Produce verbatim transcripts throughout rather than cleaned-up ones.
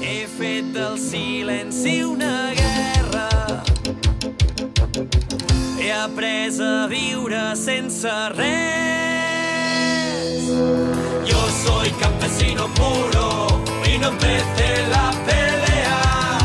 He fet del silenci una guerra. He après a viure sense res. Yo soy campesino puro y no empecé la pelea,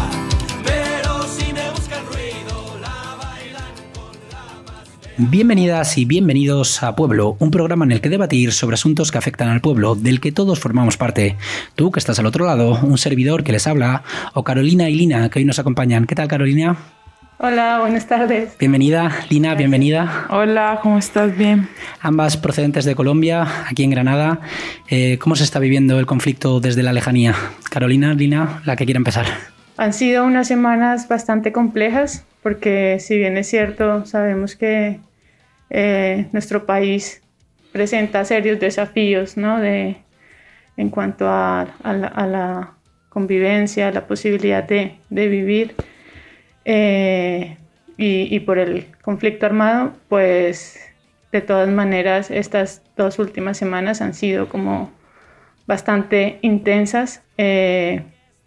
pero si me busca el ruido la bailan con la más fea. Bienvenidas y bienvenidos a Pueblo, un programa en el que debatir sobre asuntos que afectan al pueblo, del que todos formamos parte. Tú, que estás al otro lado, un servidor que les habla, o Carolina y Lina, que hoy nos acompañan. ¿Qué tal, Carolina? Hola, buenas tardes. Bienvenida, Lina, bienvenida. Hola, ¿cómo estás? Bien. Ambas procedentes de Colombia, aquí en Granada. Eh, ¿Cómo se está viviendo el conflicto desde la lejanía? Carolina, Lina, la que quiera empezar. Han sido unas semanas bastante complejas porque, si bien es cierto, sabemos que eh, nuestro país presenta serios desafíos, ¿no? de, en cuanto a, a, la, a la convivencia, a la posibilidad de, de vivir. Eh, y, y por el conflicto armado, pues de todas maneras estas dos últimas semanas han sido como bastante intensas eh,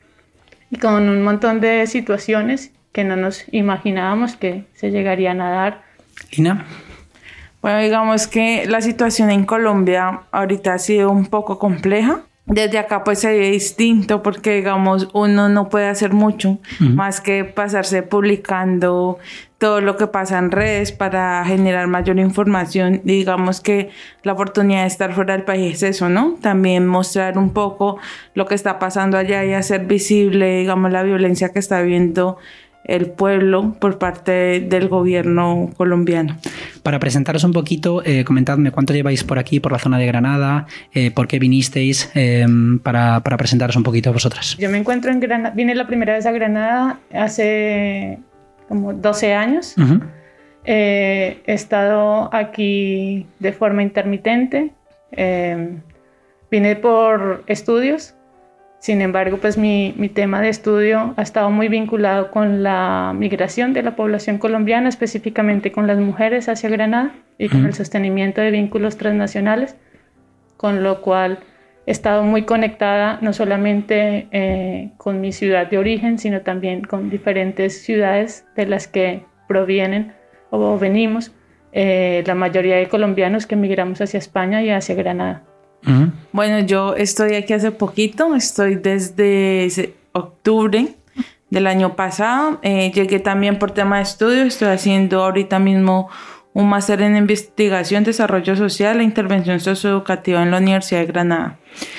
y con un montón de situaciones que no nos imaginábamos que se llegarían a dar. Lina. Bueno, digamos que la situación en Colombia ahorita ha sido un poco compleja. Desde acá pues se ve distinto porque, digamos, uno no puede hacer mucho uh-huh. más que pasarse publicando todo lo que pasa en redes para generar mayor información. Y digamos que la oportunidad de estar fuera del país es eso, ¿no? También mostrar un poco lo que está pasando allá y hacer visible, digamos, la violencia que está viviendo el pueblo por parte del gobierno colombiano. Para presentaros un poquito, eh, comentadme cuánto lleváis por aquí, por la zona de Granada, eh, por qué vinisteis, eh, para, para presentaros un poquito a vosotras. Yo me encuentro en Granada, vine la primera vez a Granada hace como doce años. Uh-huh. Eh, he estado aquí de forma intermitente, eh, vine por estudios. Sin embargo, pues mi, mi tema de estudio ha estado muy vinculado con la migración de la población colombiana, específicamente con las mujeres hacia Granada y con uh-huh. el sostenimiento de vínculos transnacionales, con lo cual he estado muy conectada no solamente eh, con mi ciudad de origen, sino también con diferentes ciudades de las que provienen o venimos eh, la mayoría de colombianos que migramos hacia España y hacia Granada. Uh-huh. Bueno, yo estoy aquí hace poquito, estoy desde octubre del año pasado, eh, llegué también por tema de estudio, estoy haciendo ahorita mismo un máster en investigación, desarrollo social e intervención socioeducativa en la Universidad de Granada.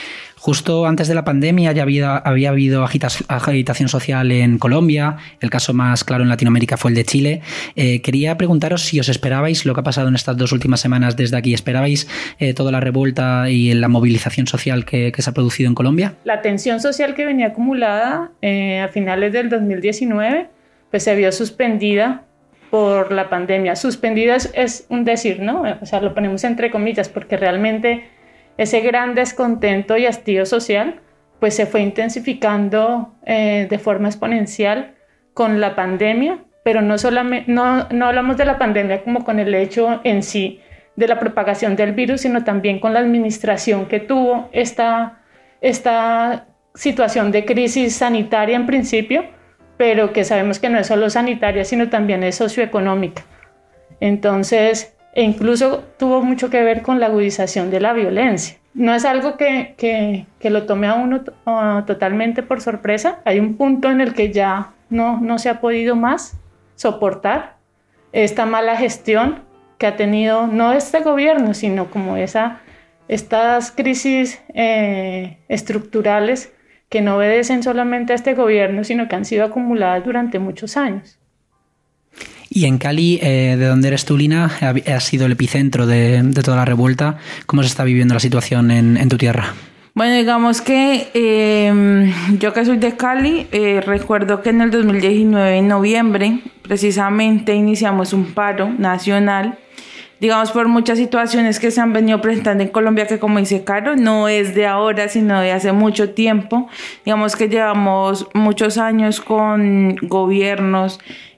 Justo antes de la pandemia ya había, había habido agitas, agitación social en Colombia, el caso más claro en Latinoamérica fue el de Chile. Eh, quería preguntaros si os esperabais lo que ha pasado en estas dos últimas semanas desde aquí. ¿Esperabais eh, toda la revuelta y la movilización social que, que se ha producido en Colombia? La tensión social que venía acumulada eh, a finales del dos mil diecinueve pues se vio suspendida por la pandemia. Suspendida es, es un decir, ¿no? O sea, lo ponemos entre comillas porque realmente ese gran descontento y hastío social pues se fue intensificando eh, de forma exponencial con la pandemia, pero no, solamente, no, no hablamos de la pandemia como con el hecho en sí de la propagación del virus, sino también con la administración que tuvo esta, esta situación de crisis sanitaria en principio, pero que sabemos que no es solo sanitaria, sino también es socioeconómica. Entonces, e incluso tuvo mucho que ver con la agudización de la violencia. No es algo que, que, que lo tome a uno uh, totalmente por sorpresa. Hay un punto en el que ya no, no se ha podido más soportar esta mala gestión que ha tenido no este gobierno, sino como esa, estas crisis eh, estructurales que no obedecen solamente a este gobierno, sino que han sido acumuladas durante muchos años. Y en Cali, eh, de donde eres tú, Lina, ha, ha sido el epicentro de, de toda la revuelta. ¿Cómo se está viviendo la situación en, en tu tierra? Bueno, digamos que eh, yo que soy de Cali, eh, recuerdo que en el dos mil diecinueve, en noviembre, precisamente iniciamos un paro nacional, digamos por muchas situaciones que se han venido presentando en Colombia, que como dice Caro, no es de ahora, sino de hace mucho tiempo. Digamos que llevamos muchos años con gobiernos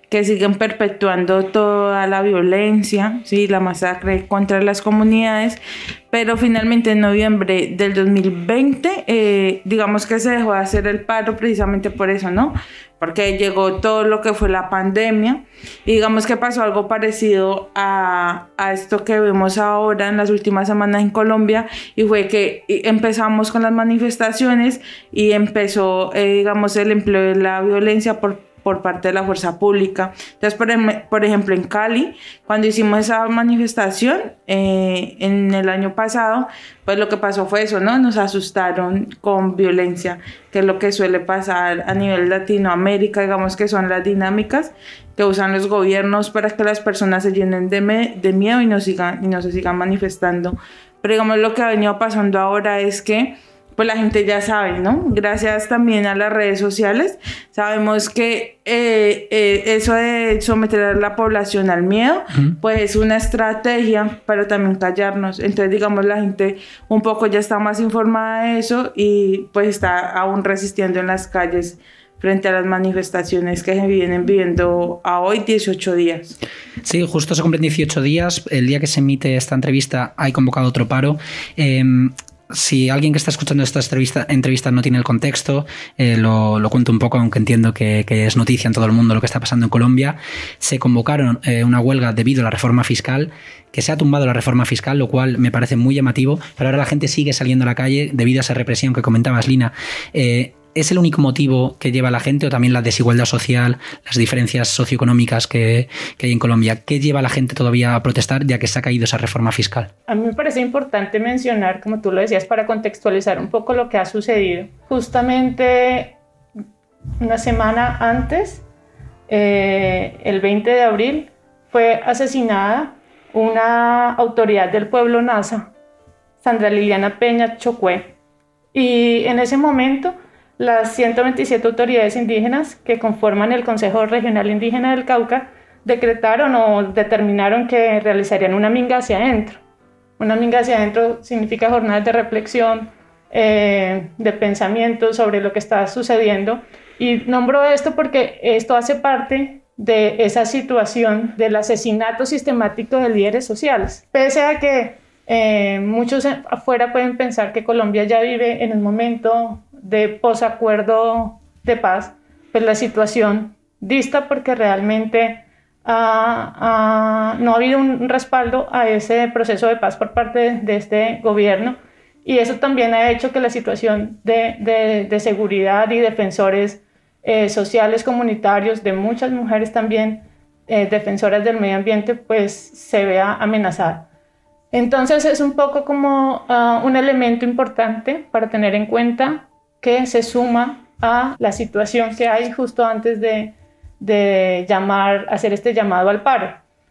que siguen perpetuando toda la violencia, ¿sí? La masacre contra las comunidades, pero finalmente en noviembre del dos mil veinte, eh, digamos que se dejó de hacer el paro precisamente por eso, ¿no? Porque llegó todo lo que fue la pandemia y digamos que pasó algo parecido a, a esto que vemos ahora en las últimas semanas en Colombia, y fue que empezamos con las manifestaciones y empezó, eh, digamos, el empleo de la violencia por por parte de la fuerza pública. Entonces, por, por ejemplo, en Cali, cuando hicimos esa manifestación eh, en el año pasado, pues lo que pasó fue eso, ¿no? Nos asustaron con violencia, que es lo que suele pasar a nivel Latinoamérica, digamos que son las dinámicas que usan los gobiernos para que las personas se llenen de, me, de miedo y no, sigan, y no se sigan manifestando. Pero digamos, lo que ha venido pasando ahora es que pues la gente ya sabe, ¿no? Gracias también a las redes sociales, sabemos que eh, eh, eso de someter a la población al miedo, uh-huh. pues es una estrategia para también callarnos. Entonces, digamos, la gente un poco ya está más informada de eso y pues está aún resistiendo en las calles frente a las manifestaciones que se vienen viviendo a hoy, dieciocho días. Sí, justo se cumplen dieciocho días. El día que se emite esta entrevista hay convocado otro paro. Eh, Si alguien que está escuchando esta entrevista, entrevista no tiene el contexto, eh, lo, lo cuento un poco, aunque entiendo que, que es noticia en todo el mundo lo que está pasando en Colombia. Se convocaron eh, una huelga debido a la reforma fiscal, que se ha tumbado la reforma fiscal, lo cual me parece muy llamativo, pero ahora la gente sigue saliendo a la calle debido a esa represión que comentabas, Lina. Eh, ¿Es el único motivo que lleva a la gente o también la desigualdad social, las diferencias socioeconómicas que, que hay en Colombia? ¿Qué lleva a la gente todavía a protestar ya que se ha caído esa reforma fiscal? A mí me parece importante mencionar, como tú lo decías, para contextualizar un poco lo que ha sucedido. Justamente una semana antes, eh, el veinte de abril, fue asesinada una autoridad del pueblo Nasa, Sandra Liliana Peña Chocue. Y en ese momento, las ciento veintisiete autoridades indígenas que conforman el Consejo Regional Indígena del Cauca decretaron o determinaron que realizarían una minga hacia adentro. Una minga hacia adentro significa jornadas de reflexión, eh, de pensamiento sobre lo que está sucediendo. Y nombro esto porque esto hace parte de esa situación del asesinato sistemático de líderes sociales. Pese a que eh, muchos afuera pueden pensar que Colombia ya vive en un momento de posacuerdo de paz, pues la situación dista porque realmente uh, uh, no ha habido un respaldo a ese proceso de paz por parte de, de este gobierno, y eso también ha hecho que la situación de, de, de seguridad y defensores eh, sociales comunitarios, de muchas mujeres también eh, defensoras del medio ambiente, pues se vea amenazada. Entonces es un poco como uh, un elemento importante para tener en cuenta, que se suma a la situación que hay justo antes de, de llamar, hacer este llamado al paro.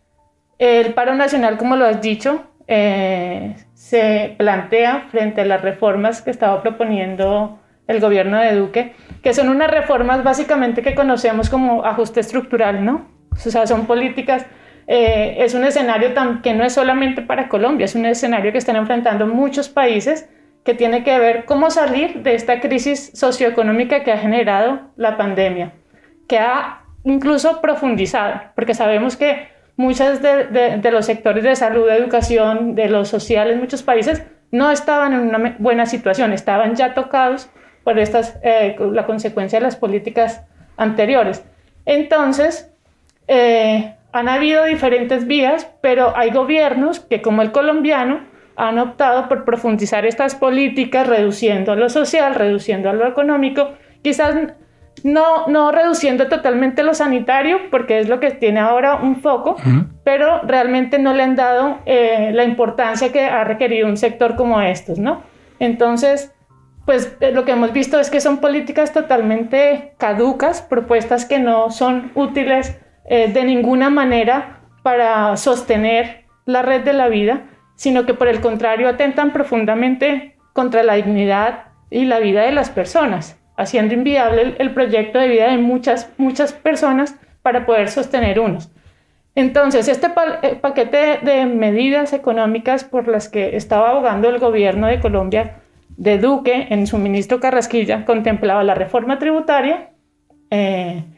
El paro nacional, como lo has dicho, eh, se plantea frente a las reformas que estaba proponiendo el gobierno de Duque, que son unas reformas básicamente que conocemos como ajuste estructural, ¿no? O sea, son políticas, eh, es un escenario tan, que no es solamente para Colombia, es un escenario que están enfrentando muchos países, que tiene que ver cómo salir de esta crisis socioeconómica que ha generado la pandemia, que ha incluso profundizado, porque sabemos que muchos de, de, de los sectores de salud, de educación, de lo social en muchos países no estaban en una buena situación, estaban ya tocados por estas, eh, la consecuencia de las políticas anteriores. Entonces, eh, han habido diferentes vías, pero hay gobiernos que, como el colombiano, han optado por profundizar estas políticas, reduciendo a lo social, reduciendo a lo económico, quizás no, no reduciendo totalmente lo sanitario, porque es lo que tiene ahora un foco, uh-huh. pero realmente no le han dado eh, la importancia que ha requerido un sector como estos, ¿no? Entonces, pues lo que hemos visto es que son políticas totalmente caducas, propuestas que no son útiles eh, de ninguna manera para sostener la red de la vida, sino que por el contrario atentan profundamente contra la dignidad y la vida de las personas, haciendo inviable el, el proyecto de vida de muchas, muchas personas para poder sostener unos. Entonces, este pa- paquete de medidas económicas por las que estaba abogando el gobierno de Colombia, de Duque, en su ministro Carrasquilla, contemplaba la reforma tributaria, eh,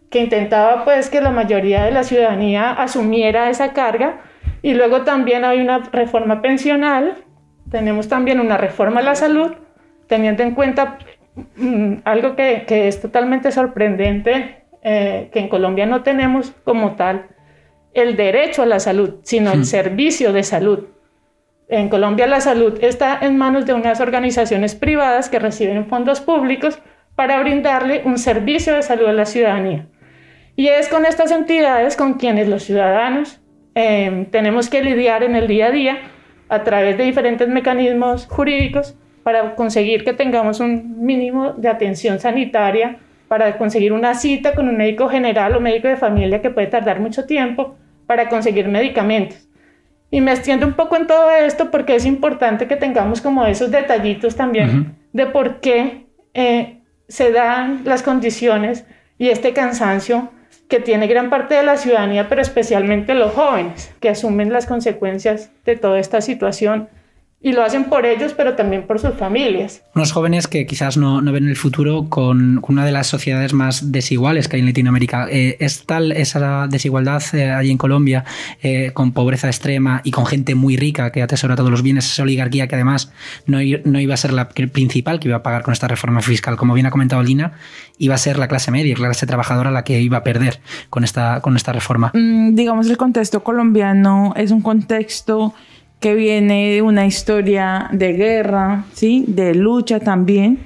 que intentaba pues que la mayoría de la ciudadanía asumiera esa carga, y luego también hay una reforma pensional, tenemos también una reforma a la salud, teniendo en cuenta mmm, algo que, que es totalmente sorprendente, eh, que en Colombia no tenemos como tal el derecho a la salud, sino el servicio de salud. En Colombia la salud está en manos de unas organizaciones privadas que reciben fondos públicos para brindarle un servicio de salud a la ciudadanía. Y es con estas entidades con quienes los ciudadanos eh, tenemos que lidiar en el día a día a través de diferentes mecanismos jurídicos para conseguir que tengamos un mínimo de atención sanitaria, para conseguir una cita con un médico general o médico de familia que puede tardar mucho tiempo, para conseguir medicamentos. Y me extiendo un poco en todo esto porque es importante que tengamos como esos detallitos también uh-huh. de por qué eh, se dan las condiciones y este cansancio que tiene gran parte de la ciudadanía, pero especialmente los jóvenes, que asumen las consecuencias de toda esta situación. Y lo hacen por ellos, pero también por sus familias. Unos jóvenes que quizás no, no ven el futuro con, con una de las sociedades más desiguales que hay en Latinoamérica. Eh, ¿Es tal esa desigualdad eh, allí en Colombia, eh, con pobreza extrema y con gente muy rica que atesora todos los bienes, esa oligarquía que además no, no iba a ser la principal que iba a pagar con esta reforma fiscal? Como bien ha comentado Lina, iba a ser la clase media, la clase trabajadora la que iba a perder con esta, con esta reforma. Mm, digamos, el contexto colombiano es un contexto que viene de una historia de guerra, ¿sí? De lucha también,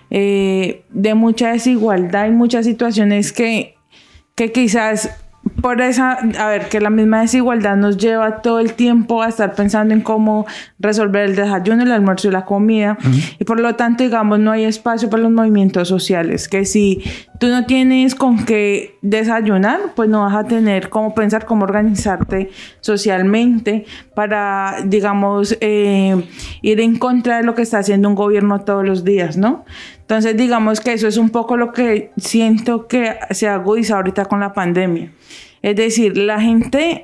eh, de mucha desigualdad y muchas situaciones que, que quizás por esa, a ver, que la misma desigualdad nos lleva todo el tiempo a estar pensando en cómo resolver el desayuno, el almuerzo y la comida. Uh-huh. Y por lo tanto, digamos, no hay espacio para los movimientos sociales, que si tú no tienes con qué desayunar, pues no vas a tener cómo pensar, cómo organizarte socialmente para, digamos, eh, ir en contra de lo que está haciendo un gobierno todos los días, ¿no? Entonces, digamos que eso es un poco lo que siento que se agudiza ahorita con la pandemia. Es decir, la gente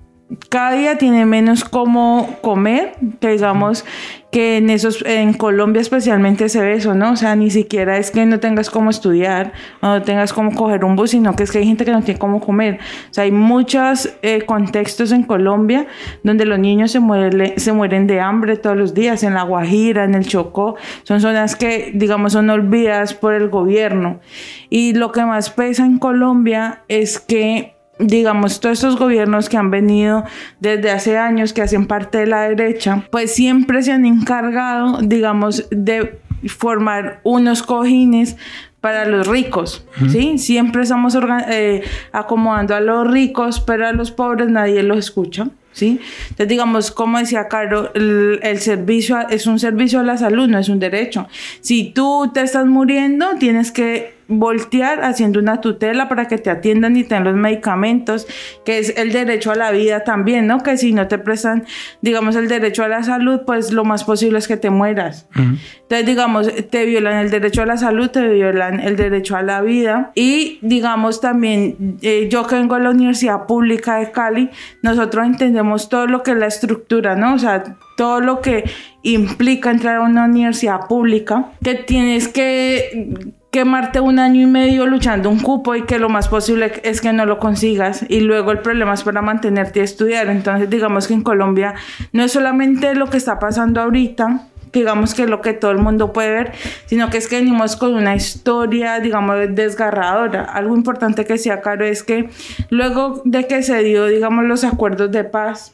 cada día tiene menos cómo comer, que digamos que en esos, en Colombia especialmente se ve eso, ¿no? O sea, ni siquiera es que no tengas cómo estudiar o no tengas cómo coger un bus, sino que es que hay gente que no tiene cómo comer. O sea, hay muchos eh, contextos en Colombia donde los niños se mueren, se mueren de hambre todos los días, en La Guajira, en el Chocó. Son zonas que, digamos, son olvidadas por el gobierno. Y lo que más pesa en Colombia es que, digamos, todos estos gobiernos que han venido desde hace años, que hacen parte de la derecha, pues siempre se han encargado, digamos, de formar unos cojines para los ricos, uh-huh. ¿sí? Siempre estamos organ- eh, acomodando a los ricos, pero a los pobres nadie los escucha, ¿sí? Entonces, digamos, como decía Caro, el, el servicio a, es un servicio a la salud, no es un derecho. Si tú te estás muriendo, tienes que voltear haciendo una tutela para que te atiendan y te den los medicamentos, que es el derecho a la vida también, ¿no? Que si no te prestan, digamos, el derecho a la salud, pues lo más posible es que te mueras. Uh-huh. Entonces, digamos, te violan el derecho a la salud, te violan el derecho a la vida. Y, digamos, también, eh, yo que vengo a la Universidad Pública de Cali, nosotros entendemos todo lo que es la estructura, ¿no? O sea, todo lo que implica entrar a una universidad pública, que tienes que quemarte un año y medio luchando un cupo y que lo más posible es que no lo consigas, y luego el problema es para mantenerte y estudiar. Entonces, digamos que en Colombia no es solamente lo que está pasando ahorita, digamos que es lo que todo el mundo puede ver, sino que es que venimos con una historia, digamos, desgarradora. Algo importante que decía Caro es que luego de que se dio, digamos, los acuerdos de paz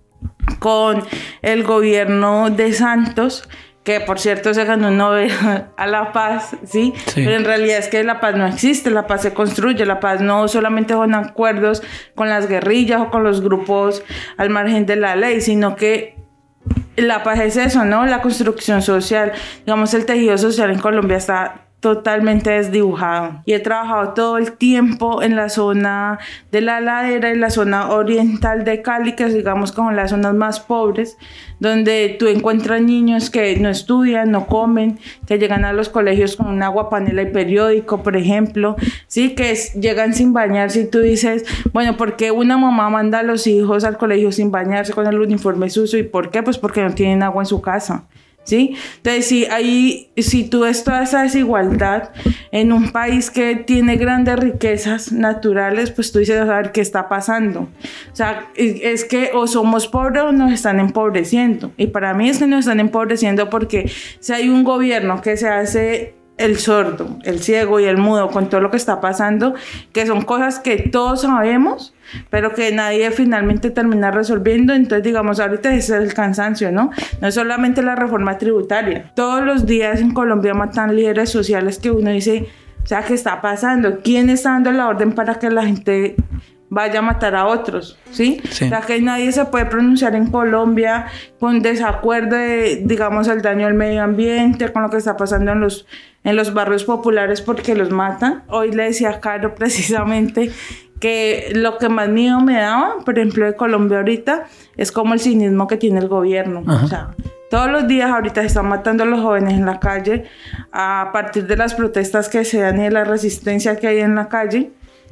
con el gobierno de Santos, que por cierto se ganó un Nobel a la paz, ¿sí? ¿sí? Pero en realidad es que la paz no existe, la paz se construye, la paz no solamente con acuerdos con las guerrillas o con los grupos al margen de la ley, sino que la paz es eso, ¿no? La construcción social. Digamos, el tejido social en Colombia está totalmente desdibujado. Y he trabajado todo el tiempo en la zona de la ladera y la zona oriental de Cali, que digamos como las zonas más pobres, donde tú encuentras niños que no estudian, no comen, que llegan a los colegios con un agua panela y periódico, por ejemplo, sí, que es, llegan sin bañarse, y tú dices, bueno, ¿por qué una mamá manda a los hijos al colegio sin bañarse con el uniforme sucio? ¿Y por qué? Pues porque no tienen agua en su casa. ¿sí? Entonces, si, ahí, si tú ves toda esa desigualdad en un país que tiene grandes riquezas naturales, pues tú dices, a ver, ¿qué está pasando? O sea, es que o somos pobres o nos están empobreciendo. Y para mí es que nos están empobreciendo porque si hay un gobierno que se hace el sordo, el ciego y el mudo con todo lo que está pasando, que son cosas que todos sabemos, pero que nadie finalmente termina resolviendo. Entonces, digamos, ahorita ese es el cansancio, ¿no? No es solamente la reforma tributaria. Todos los días en Colombia matan líderes sociales que uno dice, o sea, ¿qué está pasando? ¿Quién está dando la orden para que la gente vaya a matar a otros? ¿Sí? Sí. O sea, que nadie se puede pronunciar en Colombia con desacuerdo de, digamos, el daño al medio ambiente, con lo que está pasando en los, en los barrios populares porque los matan. Hoy le decía a Caro precisamente que lo que más miedo me daba, por ejemplo, de Colombia ahorita, es como el cinismo que tiene el gobierno. Ajá. O sea, todos los días ahorita se están matando a los jóvenes en la calle a partir de las protestas que se dan y de la resistencia que hay en la calle.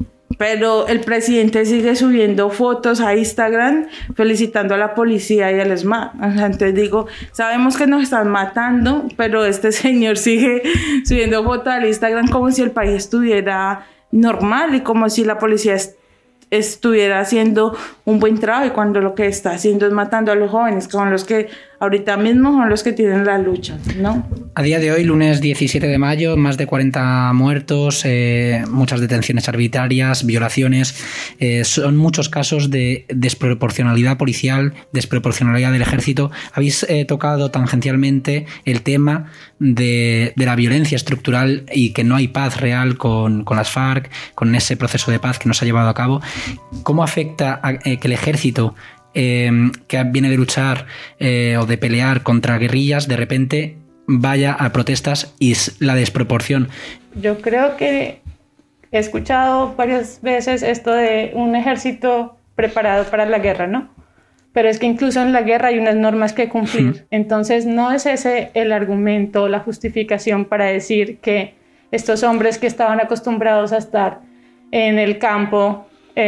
Pero el presidente sigue subiendo fotos a Instagram felicitando a la policía y al ESMAD. O sea, entonces digo, sabemos que nos están matando, pero este señor sigue subiendo fotos al Instagram como si el país estuviera normal y como si la policía est- estuviera haciendo un buen trabajo, y cuando lo que está haciendo es matando a los jóvenes, que son los que ahorita mismo son los que tienen la lucha, ¿no? A día de hoy, lunes diecisiete de mayo, más de cuarenta muertos, eh, muchas detenciones arbitrarias, violaciones. Eh, son muchos casos de desproporcionalidad policial, desproporcionalidad del ejército. Habéis eh, tocado tangencialmente el tema de, de la violencia estructural y que no hay paz real con, con las FARC, con ese proceso de paz que nos ha llevado a cabo. ¿Cómo afecta a, eh, que el ejército eh, que viene de luchar eh, o de pelear contra guerrillas de repente vaya a protestas y la desproporción? Yo creo que he escuchado varias veces esto de un ejército preparado para la guerra, ¿no? Pero es que incluso en la guerra hay unas normas que cumplir. Sí. Entonces no es ese el argumento, la justificación para decir que estos hombres que estaban acostumbrados a estar en el campo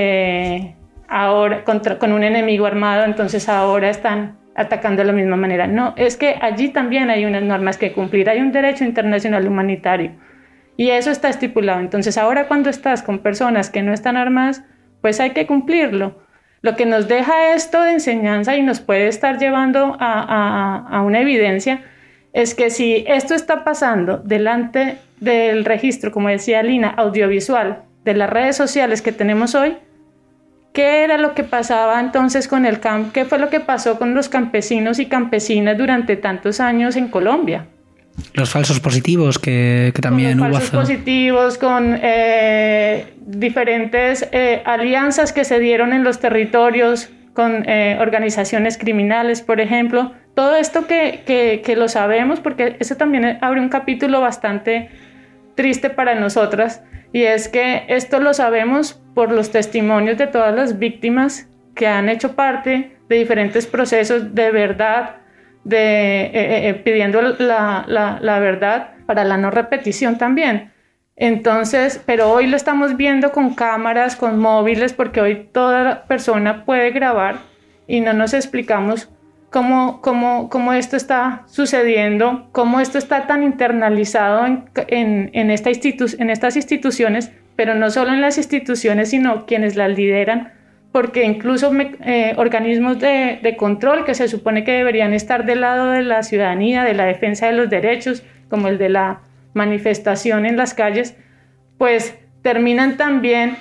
eh, ahora contra, con un enemigo armado, entonces ahora están atacando de la misma manera. No, es que allí también hay unas normas que cumplir, hay un derecho internacional humanitario y eso está estipulado. Entonces ahora cuando estás con personas que no están armadas, pues hay que cumplirlo. Lo que nos deja esto de enseñanza y nos puede estar llevando a, a, a una evidencia es que si esto está pasando delante del registro, como decía Lina, audiovisual de las redes sociales que tenemos hoy, ¿qué era lo que pasaba entonces con el campo? ¿Qué fue lo que pasó con los campesinos y campesinas durante tantos años en Colombia? Los falsos positivos que, que también hubo. Los falsos positivos, con eh, diferentes eh, alianzas que se dieron en los territorios, con eh, organizaciones criminales, por ejemplo. Todo esto que, que, que lo sabemos, porque eso también abre un capítulo bastante triste para nosotras, y es que esto lo sabemos por los testimonios de todas las víctimas que han hecho parte de diferentes procesos de verdad, de, eh, eh, pidiendo la, la, la verdad para la no repetición también. Entonces, pero hoy lo estamos viendo con cámaras, con móviles, porque hoy toda persona puede grabar y no nos explicamos cómo, cómo, cómo esto está sucediendo, cómo esto está tan internalizado en, en, en, esta institu- en estas instituciones, pero no solo en las instituciones, sino quienes las lideran, porque incluso me, eh, organismos de, de control que se supone que deberían estar del lado de la ciudadanía, de la defensa de los derechos, como el de la manifestación en las calles, pues terminan también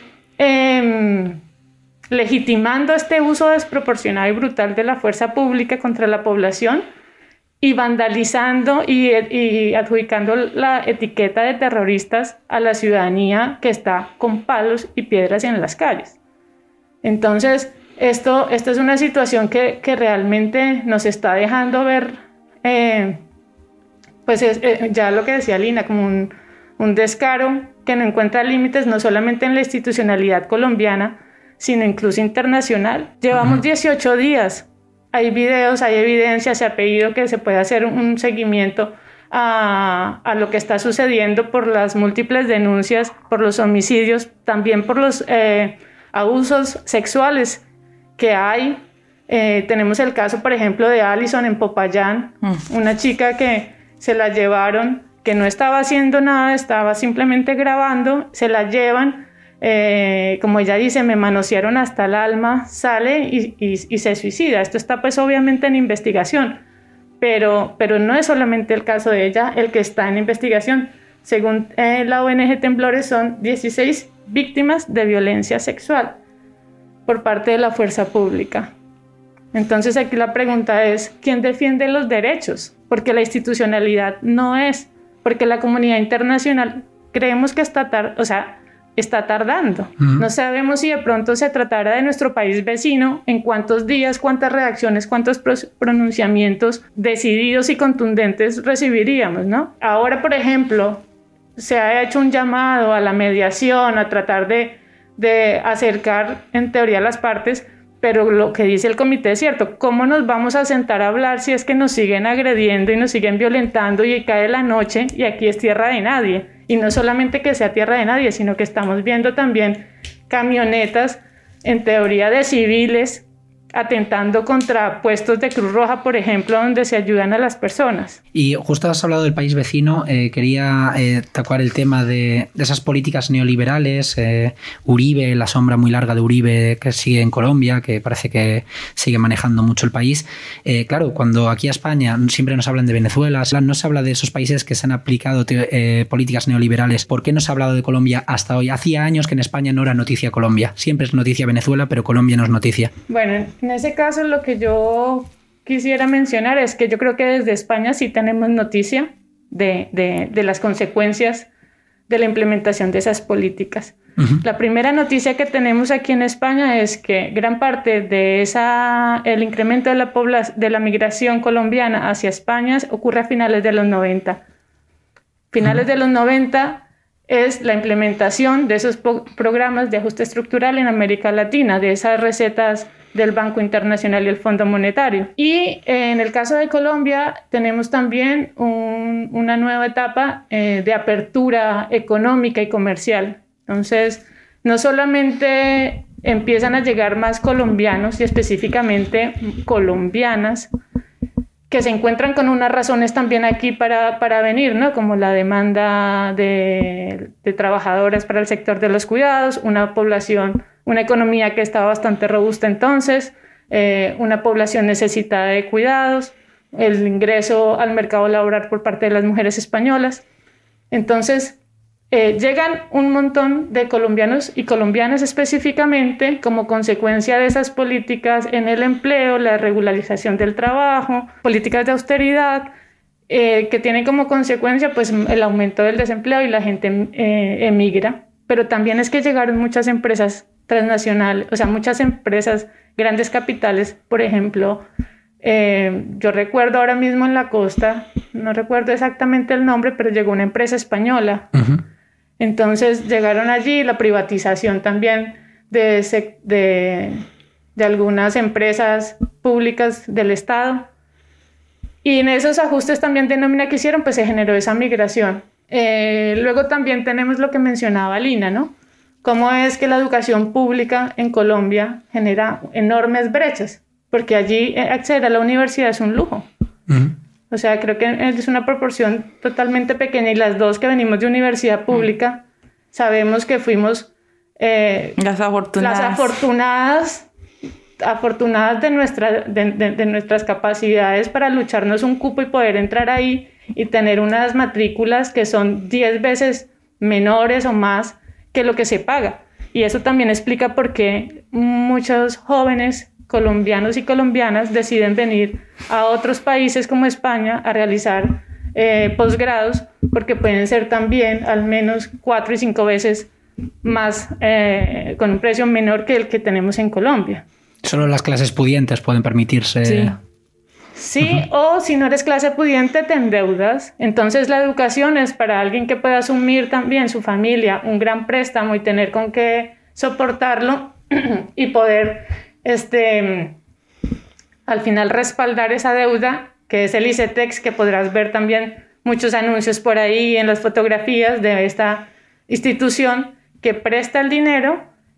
eh, legitimando este uso desproporcionado y brutal de la fuerza pública contra la población y vandalizando y, y adjudicando la etiqueta de terroristas a la ciudadanía que está con palos y piedras en las calles. Entonces, esto, esto es una situación que, que realmente nos está dejando ver, eh, pues es, eh, ya lo que decía Lina, como un, un descaro que no encuentra límites no solamente en la institucionalidad colombiana, sino incluso internacional. Llevamos dieciocho días, hay videos, hay evidencia, se ha pedido que se pueda hacer un seguimiento a, a lo que está sucediendo por las múltiples denuncias, por los homicidios, también por los eh, abusos sexuales que hay Eh, tenemos el caso, por ejemplo, de Alison en Popayán, mm. una chica que se la llevaron, que no estaba haciendo nada, estaba simplemente grabando, se la llevan, eh, como ella dice, me manosearon hasta el alma, sale y, y, y se suicida. Esto está pues obviamente en investigación, pero, pero no es solamente el caso de ella el que está en investigación. Según eh, la O N G Temblores, son dieciséis víctimas de violencia sexual por parte de la fuerza pública. Entonces aquí la pregunta es, ¿quién defiende los derechos? Porque la institucionalidad no es, porque la comunidad internacional creemos que está, tar- o sea, está tardando. Uh-huh. No sabemos si de pronto se tratará de nuestro país vecino, en cuántos días, cuántas reacciones, cuántos pro- pronunciamientos decididos y contundentes recibiríamos, ¿no? Ahora, por ejemplo, se ha hecho un llamado a la mediación, a tratar de, de acercar en teoría las partes, pero lo que dice el comité es cierto. ¿Cómo nos vamos a sentar a hablar si es que nos siguen agrediendo y nos siguen violentando y cae la noche y aquí es tierra de nadie? Y no solamente que sea tierra de nadie, sino que estamos viendo también camionetas, en teoría de civiles, atentando contra puestos de Cruz Roja, por ejemplo, donde se ayudan a las personas. Y justo has hablado del país vecino, eh, quería eh, tocar el tema de, de esas políticas neoliberales, eh, Uribe, la sombra muy larga de Uribe que sigue en Colombia, que parece que sigue manejando mucho el país. Eh, claro, cuando aquí a España siempre nos hablan de Venezuela, no se habla de esos países que se han aplicado eh, políticas neoliberales. ¿Por qué no se ha hablado de Colombia hasta hoy? Hacía años que en España no era noticia Colombia. Siempre es noticia Venezuela, pero Colombia no es noticia. Bueno, en ese caso lo que yo quisiera mencionar es que yo creo que desde España sí tenemos noticia de, de, de las consecuencias de la implementación de esas políticas. Uh-huh. La primera noticia que tenemos aquí en España es que gran parte de esa, el incremento de la, pobla, de la migración colombiana hacia España ocurre a finales de los noventa. Finales uh-huh. de los noventa es la implementación de esos po- programas de ajuste estructural en América Latina, de esas recetas del Banco Internacional y el Fondo Monetario. Y eh, en el caso de Colombia tenemos también un, una nueva etapa eh, de apertura económica y comercial. Entonces, no solamente empiezan a llegar más colombianos y específicamente colombianas que se encuentran con unas razones también aquí para, para venir, ¿no? Como la demanda de, de trabajadoras para el sector de los cuidados, una población, una economía que estaba bastante robusta entonces, eh, una población necesitada de cuidados, el ingreso al mercado laboral por parte de las mujeres españolas. Entonces, eh, llegan un montón de colombianos y colombianas específicamente como consecuencia de esas políticas en el empleo, la regularización del trabajo, políticas de austeridad, eh, que tienen como consecuencia pues, el aumento del desempleo y la gente eh, emigra. Pero también es que llegaron muchas empresas transnacionales, o sea, muchas empresas, grandes capitales, por ejemplo, eh, yo recuerdo ahora mismo en la costa, no recuerdo exactamente el nombre, pero llegó una empresa española. Uh-huh. Entonces llegaron allí, la privatización también de, ese, de, de algunas empresas públicas del Estado. Y en esos ajustes también de nómina que hicieron, pues se generó esa migración. Eh, luego también tenemos lo que mencionaba Lina, ¿no? Cómo es que la educación pública en Colombia genera enormes brechas, porque allí acceder a la universidad es un lujo. Uh-huh. O sea, creo que es una proporción totalmente pequeña y las dos que venimos de universidad pública uh-huh. sabemos que fuimos eh, las afortunadas, las afortunadas, afortunadas de, nuestra, de, de, de nuestras capacidades para lucharnos un cupo y poder entrar ahí y tener unas matrículas que son diez veces menores o más que lo que se paga. Y eso también explica por qué muchos jóvenes colombianos y colombianas deciden venir a otros países como España a realizar eh, posgrados, porque pueden ser también al menos cuatro y cinco veces más, eh, con un precio menor que el que tenemos en Colombia. Solo las clases pudientes pueden permitirse... Sí. Sí, uh-huh. o si no eres clase pudiente te endeudas. Entonces la educación es para alguien que pueda asumir también su familia un gran préstamo y tener con qué soportarlo y poder este, al final respaldar esa deuda que es el ICETEX, que podrás ver también muchos anuncios por ahí en las fotografías de esta institución que presta el dinero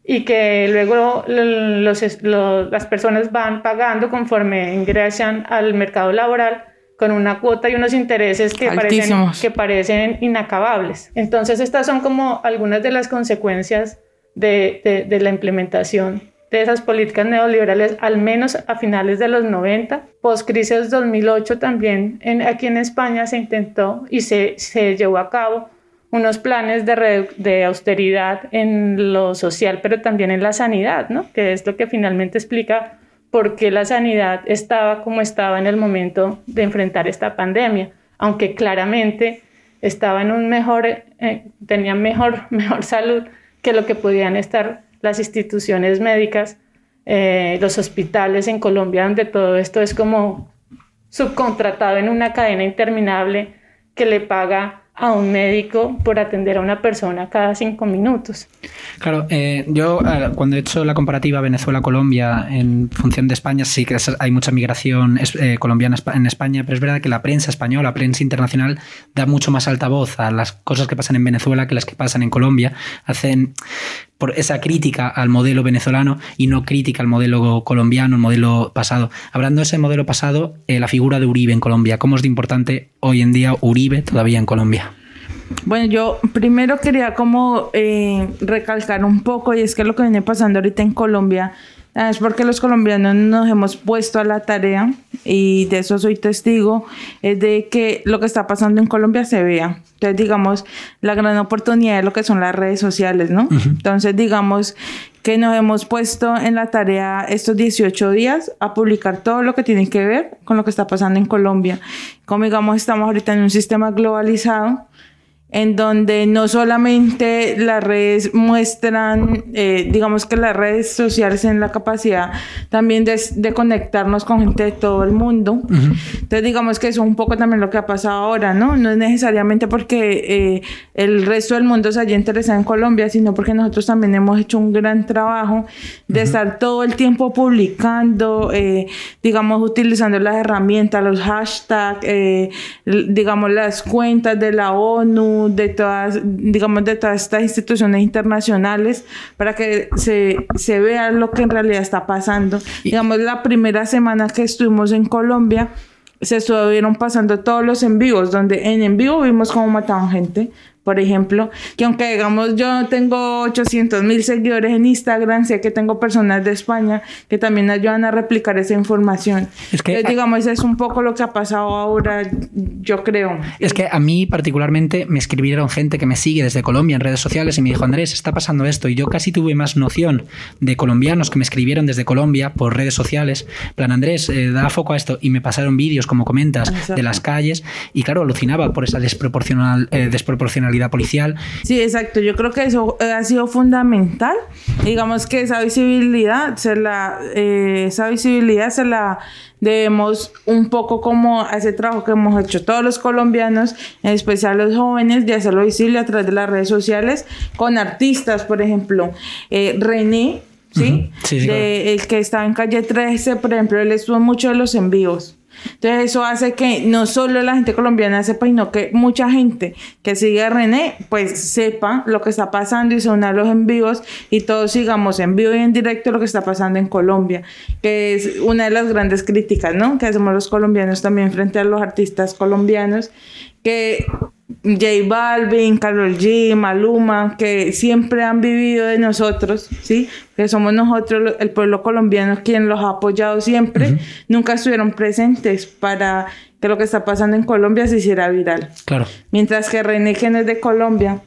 y que luego los, los, las personas van pagando conforme ingresan al mercado laboral con una cuota y unos intereses que parecen, que parecen inacabables. Entonces estas son como algunas de las consecuencias de, de, de la implementación de esas políticas neoliberales, al menos a finales de los noventa. Post-crisis dos mil ocho también en, aquí en España se intentó y se, se llevó a cabo unos planes de, de austeridad en lo social, pero también en la sanidad, ¿no? Que es lo que finalmente explica por qué la sanidad estaba como estaba en el momento de enfrentar esta pandemia, aunque claramente estaba en un mejor, eh, tenía mejor, mejor salud que lo que podían estar las instituciones médicas, eh, los hospitales en Colombia, donde todo esto es como subcontratado en una cadena interminable que le paga a un médico por atender a una persona cada cinco minutos. Claro, eh, yo eh, cuando he hecho la comparativa Venezuela-Colombia en función de España, sí que hay mucha migración eh, colombiana en España, pero es verdad que la prensa española, la prensa internacional, da mucho más altavoz a las cosas que pasan en Venezuela que las que pasan en Colombia. Hacen por esa crítica al modelo venezolano y no crítica al modelo colombiano, el modelo pasado. Hablando de ese modelo pasado, eh, la figura de Uribe en Colombia, ¿cómo es de importante hoy en día Uribe todavía en Colombia? Bueno, yo primero quería como eh, recalcar un poco, y es que lo que viene pasando ahorita en Colombia es porque los colombianos nos hemos puesto a la tarea, y de eso soy testigo, es de que lo que está pasando en Colombia se vea. Entonces, digamos, la gran oportunidad de lo que son las redes sociales, ¿no? Uh-huh. Entonces, digamos que nos hemos puesto en la tarea estos dieciocho días a publicar todo lo que tiene que ver con lo que está pasando en Colombia. Como digamos, estamos ahorita en un sistema globalizado, en donde no solamente las redes muestran, eh, digamos que las redes sociales tienen la capacidad también de, de conectarnos con gente de todo el mundo. Uh-huh. Entonces, digamos que eso es un poco también lo que ha pasado ahora, ¿no? No es necesariamente porque eh, el resto del mundo se haya interesado en Colombia, sino porque nosotros también hemos hecho un gran trabajo de uh-huh. estar todo el tiempo publicando, eh, digamos, utilizando las herramientas, los hashtags, eh, digamos, las cuentas de la ONU, de todas, digamos, de todas estas instituciones internacionales, para que se, se vea lo que en realidad está pasando. Y digamos, la primera semana que estuvimos en Colombia, se estuvieron pasando todos los en vivos, donde en en vivo vimos cómo mataban gente, por ejemplo, que aunque digamos yo tengo ochocientos mil seguidores en Instagram, sé que tengo personas de España que también ayudan a replicar esa información. Es que, Entonces, digamos, eso es un poco lo que ha pasado ahora, yo creo. Es que a mí particularmente me escribieron gente que me sigue desde Colombia en redes sociales y me dijo, Andrés, está pasando esto, y yo casi tuve más noción de colombianos que me escribieron desde Colombia por redes sociales, plan, Andrés, eh, da foco a esto, y me pasaron vídeos, como comentas, Exacto. de las calles, y claro, alucinaba por esa desproporcional, eh, desproporcionalidad policial. Sí, exacto. Yo creo que eso ha sido fundamental. Digamos que esa visibilidad se la, eh, esa visibilidad se la debemos un poco como a ese trabajo que hemos hecho todos los colombianos, en especial los jóvenes, de hacerlo visible a través de las redes sociales, con artistas, por ejemplo, eh, René, ¿sí? Uh-huh. Sí, sí, de, claro. El que estaba en Calle trece, por ejemplo, él estuvo mucho de los envíos. Entonces eso hace que no solo la gente colombiana sepa, sino que mucha gente que sigue a René pues sepa lo que está pasando y se una a los en vivos, y todos sigamos en vivo y en directo lo que está pasando en Colombia, que es una de las grandes críticas, ¿no?, que hacemos los colombianos también frente a los artistas colombianos, que J Balvin, Karol G, Maluma, que siempre han vivido de nosotros, ¿sí? Que somos nosotros, el pueblo colombiano, quien los ha apoyado siempre. Uh-huh. Nunca estuvieron presentes para que lo que está pasando en Colombia se hiciera viral. Claro. Mientras que René, que no es de Colombia,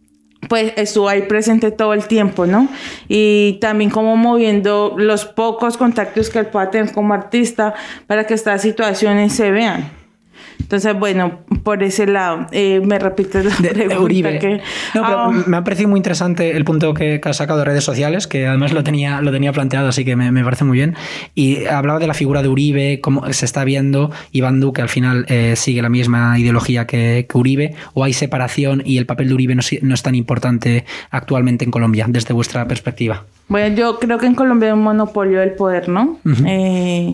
pues estuvo ahí presente todo el tiempo, ¿no? Y también como moviendo los pocos contactos que él pueda tener como artista para que estas situaciones se vean. Entonces, bueno, por ese lado, eh, me repites la de, pregunta. Uribe. Que, no, pero oh. me ha parecido muy interesante el punto que, que has sacado de redes sociales, que además lo tenía, lo tenía planteado, así que me, me parece muy bien. Y hablaba de la figura de Uribe, cómo se está viendo. Iván Duque al final eh, sigue la misma ideología que, que Uribe, o hay separación y el papel de Uribe no, no es tan importante actualmente en Colombia, desde vuestra perspectiva. Bueno, yo creo que en Colombia hay un monopolio del poder, ¿no? Uh-huh. Eh...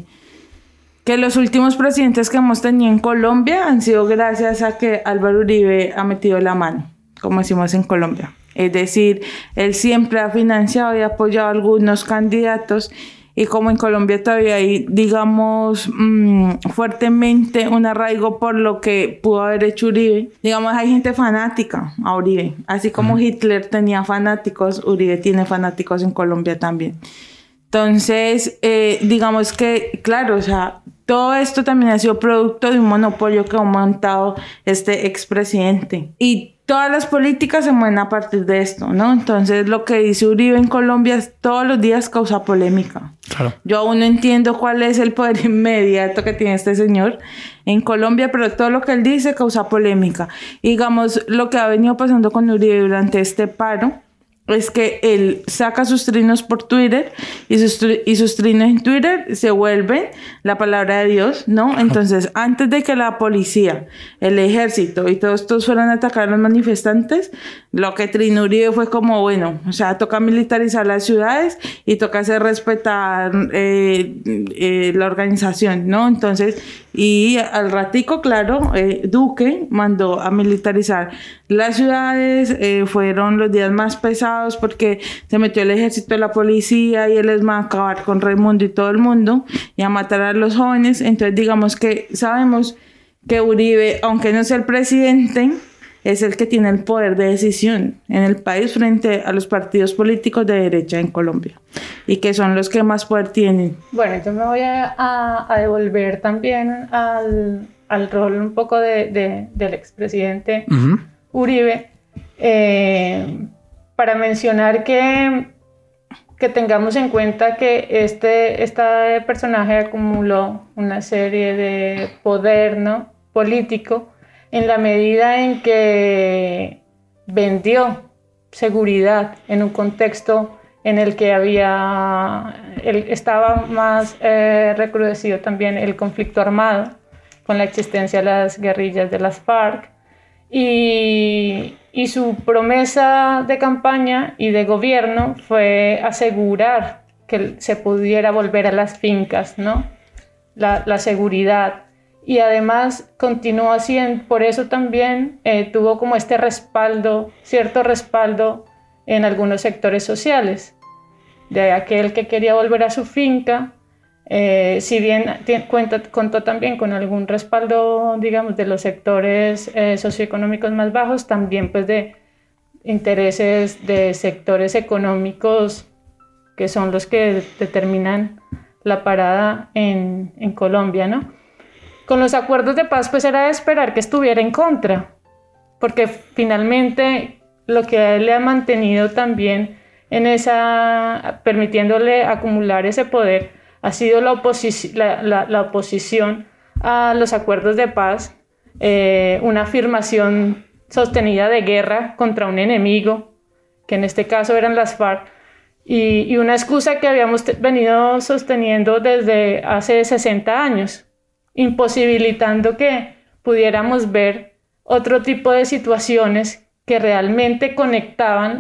que los últimos presidentes que hemos tenido en Colombia han sido gracias a que Álvaro Uribe ha metido la mano, como decimos en Colombia. Es decir, él siempre ha financiado y apoyado a algunos candidatos. Y como en Colombia todavía hay, digamos, mmm, fuertemente un arraigo por lo que pudo haber hecho Uribe, digamos, hay gente fanática a Uribe. Así como uh-huh. Hitler tenía fanáticos, Uribe tiene fanáticos en Colombia también. Entonces, eh, digamos que, claro, o sea, todo esto también ha sido producto de un monopolio que ha montado este expresidente. Y todas las políticas se mueven a partir de esto, ¿no? Entonces, lo que dice Uribe en Colombia todos los días causa polémica. Claro. Yo aún no entiendo cuál es el poder inmediato que tiene este señor en Colombia, pero todo lo que él dice causa polémica. Y digamos, lo que ha venido pasando con Uribe durante este paro es que él saca sus trinos por Twitter y sus, y sus trinos en Twitter se vuelven la palabra de Dios, ¿no? Entonces, antes de que la policía, el ejército y todos estos fueran a atacar a los manifestantes, lo que trinó Uribe fue como, bueno, o sea, toca militarizar las ciudades y toca hacer respetar eh, eh, la organización, ¿no? Entonces, y al ratico, claro, eh, Duque mandó a militarizar las ciudades, eh, fueron los días más pesados porque se metió el ejército, la policía y él les va a acabar con Raimundo y todo el mundo y a matar a los jóvenes. Entonces digamos que sabemos que Uribe, aunque no sea el presidente, es el que tiene el poder de decisión en el país frente a los partidos políticos de derecha en Colombia y que son los que más poder tienen. Bueno, entonces me voy a, a, a devolver también al, al rol un poco de, de, del expresidente uh-huh. Uribe, eh, para mencionar que, que tengamos en cuenta que este, este personaje acumuló una serie de poder, ¿no? político en la medida en que vendió seguridad en un contexto en el que había, el, estaba más eh, recrudecido también el conflicto armado con la existencia de las guerrillas de las FARC. Y, y su promesa de campaña y de gobierno fue asegurar que se pudiera volver a las fincas, ¿no? La, la seguridad. Y además continuó haciendo, por eso también eh, tuvo como este respaldo, cierto respaldo en algunos sectores sociales, de aquel que quería volver a su finca. Eh, si bien t- cuenta, contó también con algún respaldo, digamos, de los sectores eh, socioeconómicos más bajos, también pues de intereses de sectores económicos que son los que determinan la parada en, en Colombia, ¿no? Con los acuerdos de paz pues era de esperar que estuviera en contra, porque finalmente lo que a él le ha mantenido también en esa, permitiéndole acumular ese poder, ha sido la, oposi- la, la, la oposición a los acuerdos de paz, eh, una afirmación sostenida de guerra contra un enemigo, que en este caso eran las FARC, y, y una excusa que habíamos te- venido sosteniendo desde hace sesenta años, imposibilitando que pudiéramos ver otro tipo de situaciones que realmente conectaban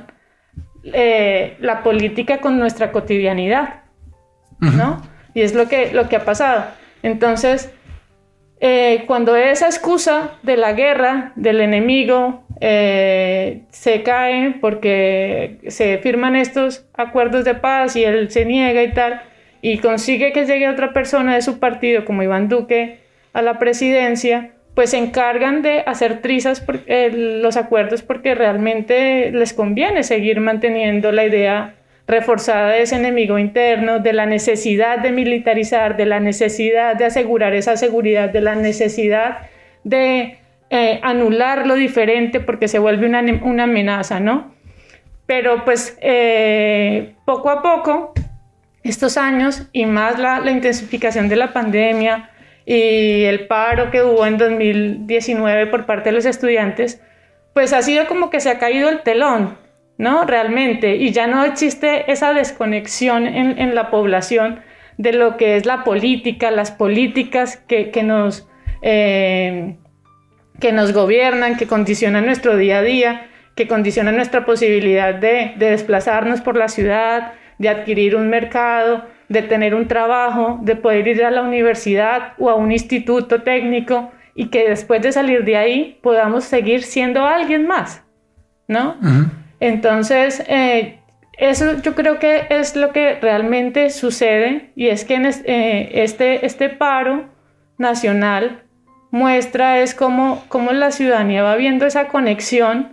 eh, la política con nuestra cotidianidad, ¿no? Y es lo que, lo que ha pasado. Entonces, eh, cuando esa excusa de la guerra, del enemigo, eh, se cae porque se firman estos acuerdos de paz y él se niega y tal, y consigue que llegue otra persona de su partido, como Iván Duque, a la presidencia, pues se encargan de hacer trizas por, eh, los acuerdos porque realmente les conviene seguir manteniendo la idea reforzada de ese enemigo interno, de la necesidad de militarizar, de la necesidad de asegurar esa seguridad, de la necesidad de eh, anular lo diferente porque se vuelve una, una amenaza, ¿no? Pero pues eh, poco a poco, estos años y más la, la intensificación de la pandemia y el paro que hubo en dos mil diecinueve por parte de los estudiantes, pues ha sido como que se ha caído el telón, ¿no? Realmente, y ya no existe esa desconexión en, en la población de lo que es la política, las políticas que, que, nos, eh, que nos gobiernan, que condicionan nuestro día a día, que condicionan nuestra posibilidad de, de desplazarnos por la ciudad, de adquirir un mercado, de tener un trabajo, de poder ir a la universidad o a un instituto técnico y que después de salir de ahí podamos seguir siendo alguien más, ¿no? Uh-huh. Entonces, eh, eso yo creo que es lo que realmente sucede, y es que en este, este, este paro nacional muestra es cómo, cómo la ciudadanía va viendo esa conexión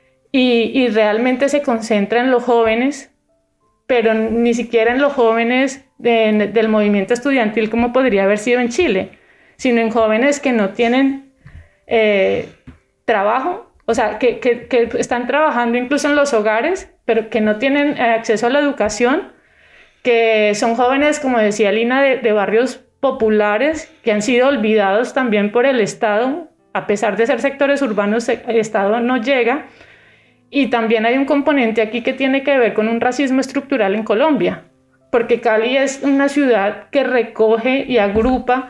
y, y realmente se concentra en los jóvenes, pero ni siquiera en los jóvenes de, del movimiento estudiantil como podría haber sido en Chile, sino en jóvenes que no tienen eh, trabajo, o sea, que, que, que están trabajando incluso en los hogares, pero que no tienen acceso a la educación, que son jóvenes, como decía Lina, de, de barrios populares que han sido olvidados también por el Estado. A pesar de ser sectores urbanos, el Estado no llega. Y también hay un componente aquí que tiene que ver con un racismo estructural en Colombia, porque Cali es una ciudad que recoge y agrupa,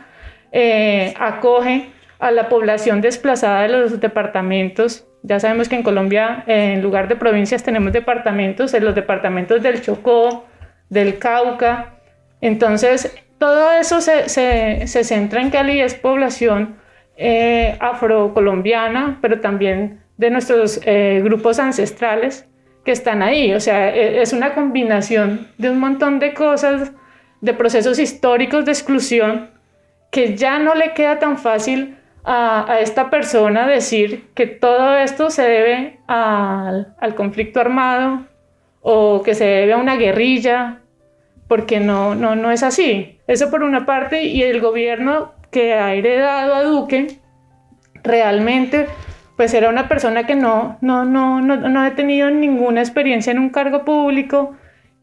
eh, acoge a la población desplazada de los departamentos. Ya sabemos que en Colombia, eh, en lugar de provincias, tenemos departamentos, en los departamentos del Chocó, del Cauca. Entonces, todo eso se, se, se centra en Cali, es población eh, afrocolombiana, pero también de nuestros eh, grupos ancestrales que están ahí. O sea, es una combinación de un montón de cosas, de procesos históricos de exclusión, que ya no le queda tan fácil a, a esta persona decir que todo esto se debe al, al conflicto armado o que se debe a una guerrilla, porque no, no, no es así. Eso por una parte, y el gobierno que ha heredado a Duque realmente pues era una persona que no, no, no, no, no ha tenido ninguna experiencia en un cargo público,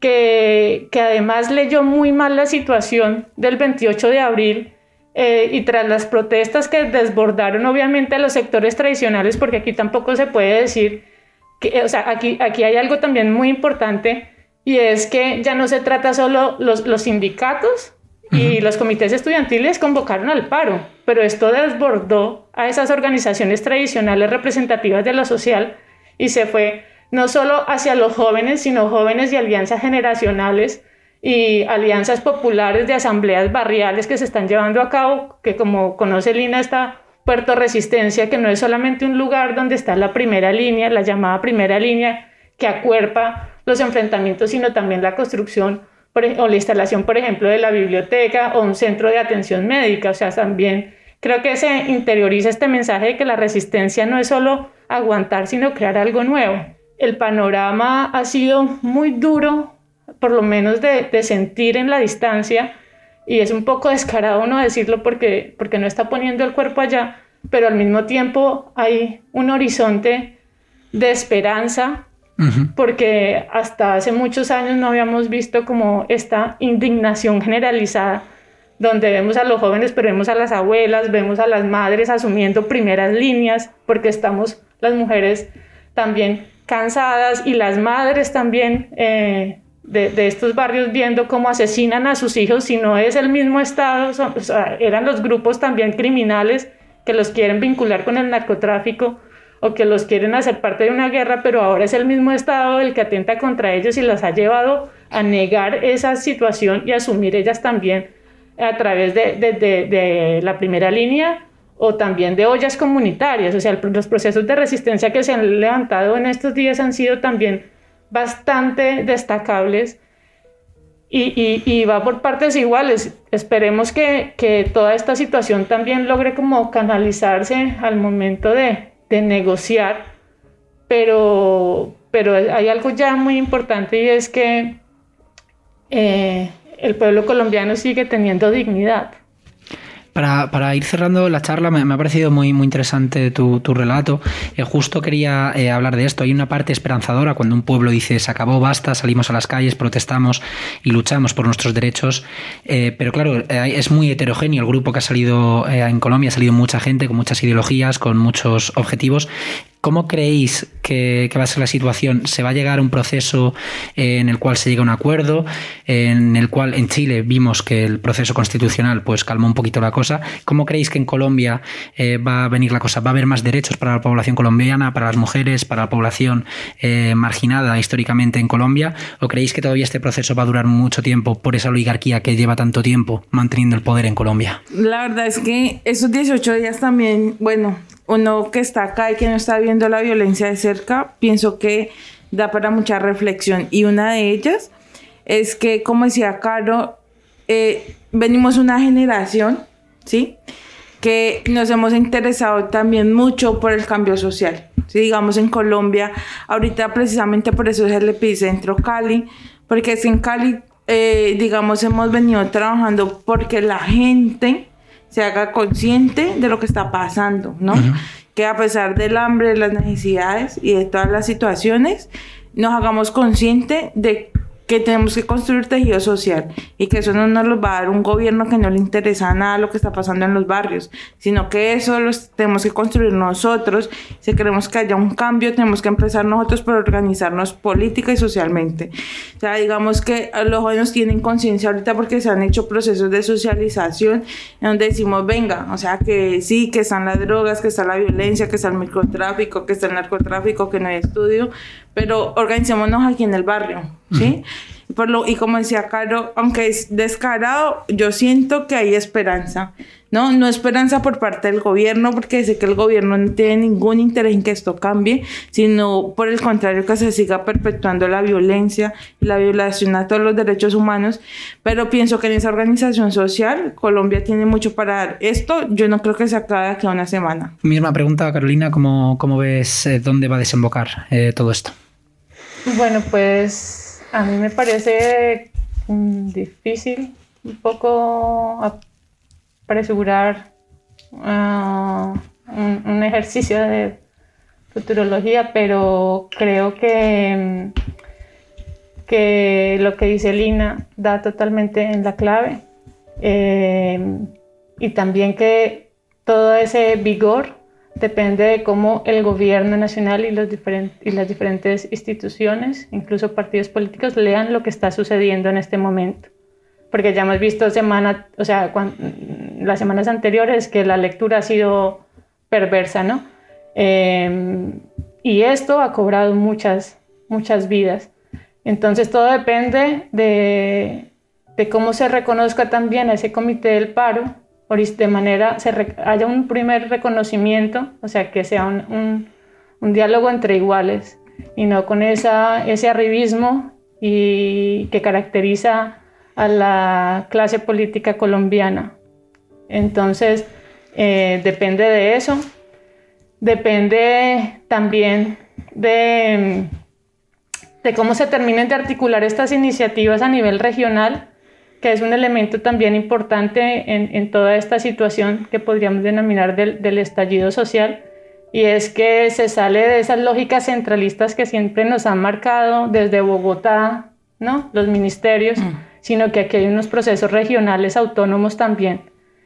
que, que además leyó muy mal la situación del veintiocho de abril, eh, y tras las protestas que desbordaron obviamente a los sectores tradicionales, porque aquí tampoco se puede decir que, o sea, aquí, aquí hay algo también muy importante, y es que ya no se trata solo los, los sindicatos y los comités estudiantiles convocaron al paro, pero esto desbordó a esas organizaciones tradicionales representativas de lo social y se fue no solo hacia los jóvenes, sino jóvenes y alianzas generacionales y alianzas populares de asambleas barriales que se están llevando a cabo, que como conoce Lina, está Puerto Resistencia, que no es solamente un lugar donde está la primera línea, la llamada primera línea, que acuerpa los enfrentamientos, sino también la construcción por, o la instalación, por ejemplo, de la biblioteca o un centro de atención médica. O sea, también creo que se interioriza este mensaje de que la resistencia no es solo aguantar, sino crear algo nuevo. El panorama ha sido muy duro, por lo menos de, de sentir en la distancia, y es un poco descarado no decirlo porque, porque no está poniendo el cuerpo allá, pero al mismo tiempo hay un horizonte de esperanza, uh-huh. porque hasta hace muchos años no habíamos visto como esta indignación generalizada, donde vemos a los jóvenes, pero vemos a las abuelas, vemos a las madres asumiendo primeras líneas, porque estamos las mujeres también cansadas y las madres también eh, de, de estos barrios viendo cómo asesinan a sus hijos, si no es el mismo Estado, son, o sea, eran los grupos también criminales que los quieren vincular con el narcotráfico o que los quieren hacer parte de una guerra, pero ahora es el mismo Estado el que atenta contra ellos y las ha llevado a negar esa situación y asumir ellas también a través de, de, de, de la primera línea o también de ollas comunitarias. O sea, el, los procesos de resistencia que se han levantado en estos días han sido también bastante destacables y, y, y va por partes iguales. Esperemos que, que toda esta situación también logre como canalizarse al momento de, de negociar, pero, pero hay algo ya muy importante y es que eh, el pueblo colombiano sigue teniendo dignidad. Para, para ir cerrando la charla, me, me ha parecido muy, muy interesante tu, tu relato. Eh, justo quería eh, hablar de esto. Hay una parte esperanzadora cuando un pueblo dice se acabó, basta, salimos a las calles, protestamos y luchamos por nuestros derechos. Eh, pero claro, eh, es muy heterogéneo el grupo que ha salido eh, en Colombia. Ha salido mucha gente con muchas ideologías, con muchos objetivos. ¿Cómo creéis que, que va a ser la situación? ¿Se va a llegar a un proceso eh, en el cual se llegue a un acuerdo? En el cual en Chile vimos que el proceso constitucional pues calmó un poquito la cosa. ¿Cómo creéis que en Colombia eh, va a venir la cosa? ¿Va a haber más derechos para la población colombiana, para las mujeres, para la población eh, marginada históricamente en Colombia? ¿O creéis que todavía este proceso va a durar mucho tiempo por esa oligarquía que lleva tanto tiempo manteniendo el poder en Colombia? La verdad es que esos dieciocho días también, bueno, uno que está acá y que no está viendo la violencia de cerca, pienso que da para mucha reflexión. Y una de ellas es que, como decía Caro, eh, venimos una generación, ¿sí?, que nos hemos interesado también mucho por el cambio social. ¿Sí? Digamos, en Colombia, ahorita precisamente por eso es el epicentro Cali, porque es en Cali, eh, digamos, hemos venido trabajando porque la gente se haga consciente de lo que está pasando, ¿no? Uh-huh. Que a pesar del hambre, de las necesidades y de todas las situaciones, nos hagamos conscientes de que tenemos que construir tejido social y que eso no nos lo va a dar un gobierno que no le interesa nada lo que está pasando en los barrios, sino que eso lo tenemos que construir nosotros. Si queremos que haya un cambio, tenemos que empezar nosotros por organizarnos política y socialmente. O sea, digamos que los jóvenes tienen conciencia ahorita porque se han hecho procesos de socialización en donde decimos, venga, o sea, que sí, que están las drogas, que está la violencia, que está el microtráfico, que está el narcotráfico, que no hay estudio, pero organicémonos aquí en el barrio, ¿sí? Uh-huh. Por lo, y como decía Caro, aunque es descarado, yo siento que hay esperanza, ¿no? No esperanza por parte del gobierno, porque sé que el gobierno no tiene ningún interés en que esto cambie, sino por el contrario, que se siga perpetuando la violencia y la violación a todos los derechos humanos. Pero pienso que en esa organización social, Colombia tiene mucho para dar. Esto yo no creo que se acabe de aquí a una semana. Misma pregunta, Carolina, ¿cómo, cómo ves eh, dónde va a desembocar eh, todo esto? Bueno, pues a mí me parece um, difícil un poco apresurar uh, un, un ejercicio de futurología, pero creo que, que lo que dice Lina da totalmente en la clave, eh, y también que todo ese vigor depende de cómo el gobierno nacional y, los diferent- y las diferentes instituciones, incluso partidos políticos, lean lo que está sucediendo en este momento. Porque ya hemos visto semana, o sea, cuando, las semanas anteriores que la lectura ha sido perversa, ¿no? Eh, y esto ha cobrado muchas, muchas vidas. Entonces todo depende de, de cómo se reconozca también a ese comité del paro, de manera se re, haya un primer reconocimiento, o sea, que sea un, un, un diálogo entre iguales y no con esa, ese arribismo y que caracteriza a la clase política colombiana. Entonces, eh, depende de eso, depende también de, de cómo se terminen de articular estas iniciativas a nivel regional, que es un elemento también importante en, en toda esta situación que podríamos denominar del, del estallido social, y es que se sale de esas lógicas centralistas que siempre nos han marcado desde Bogotá, ¿no?, los ministerios, mm. sino que aquí hay unos procesos regionales autónomos también.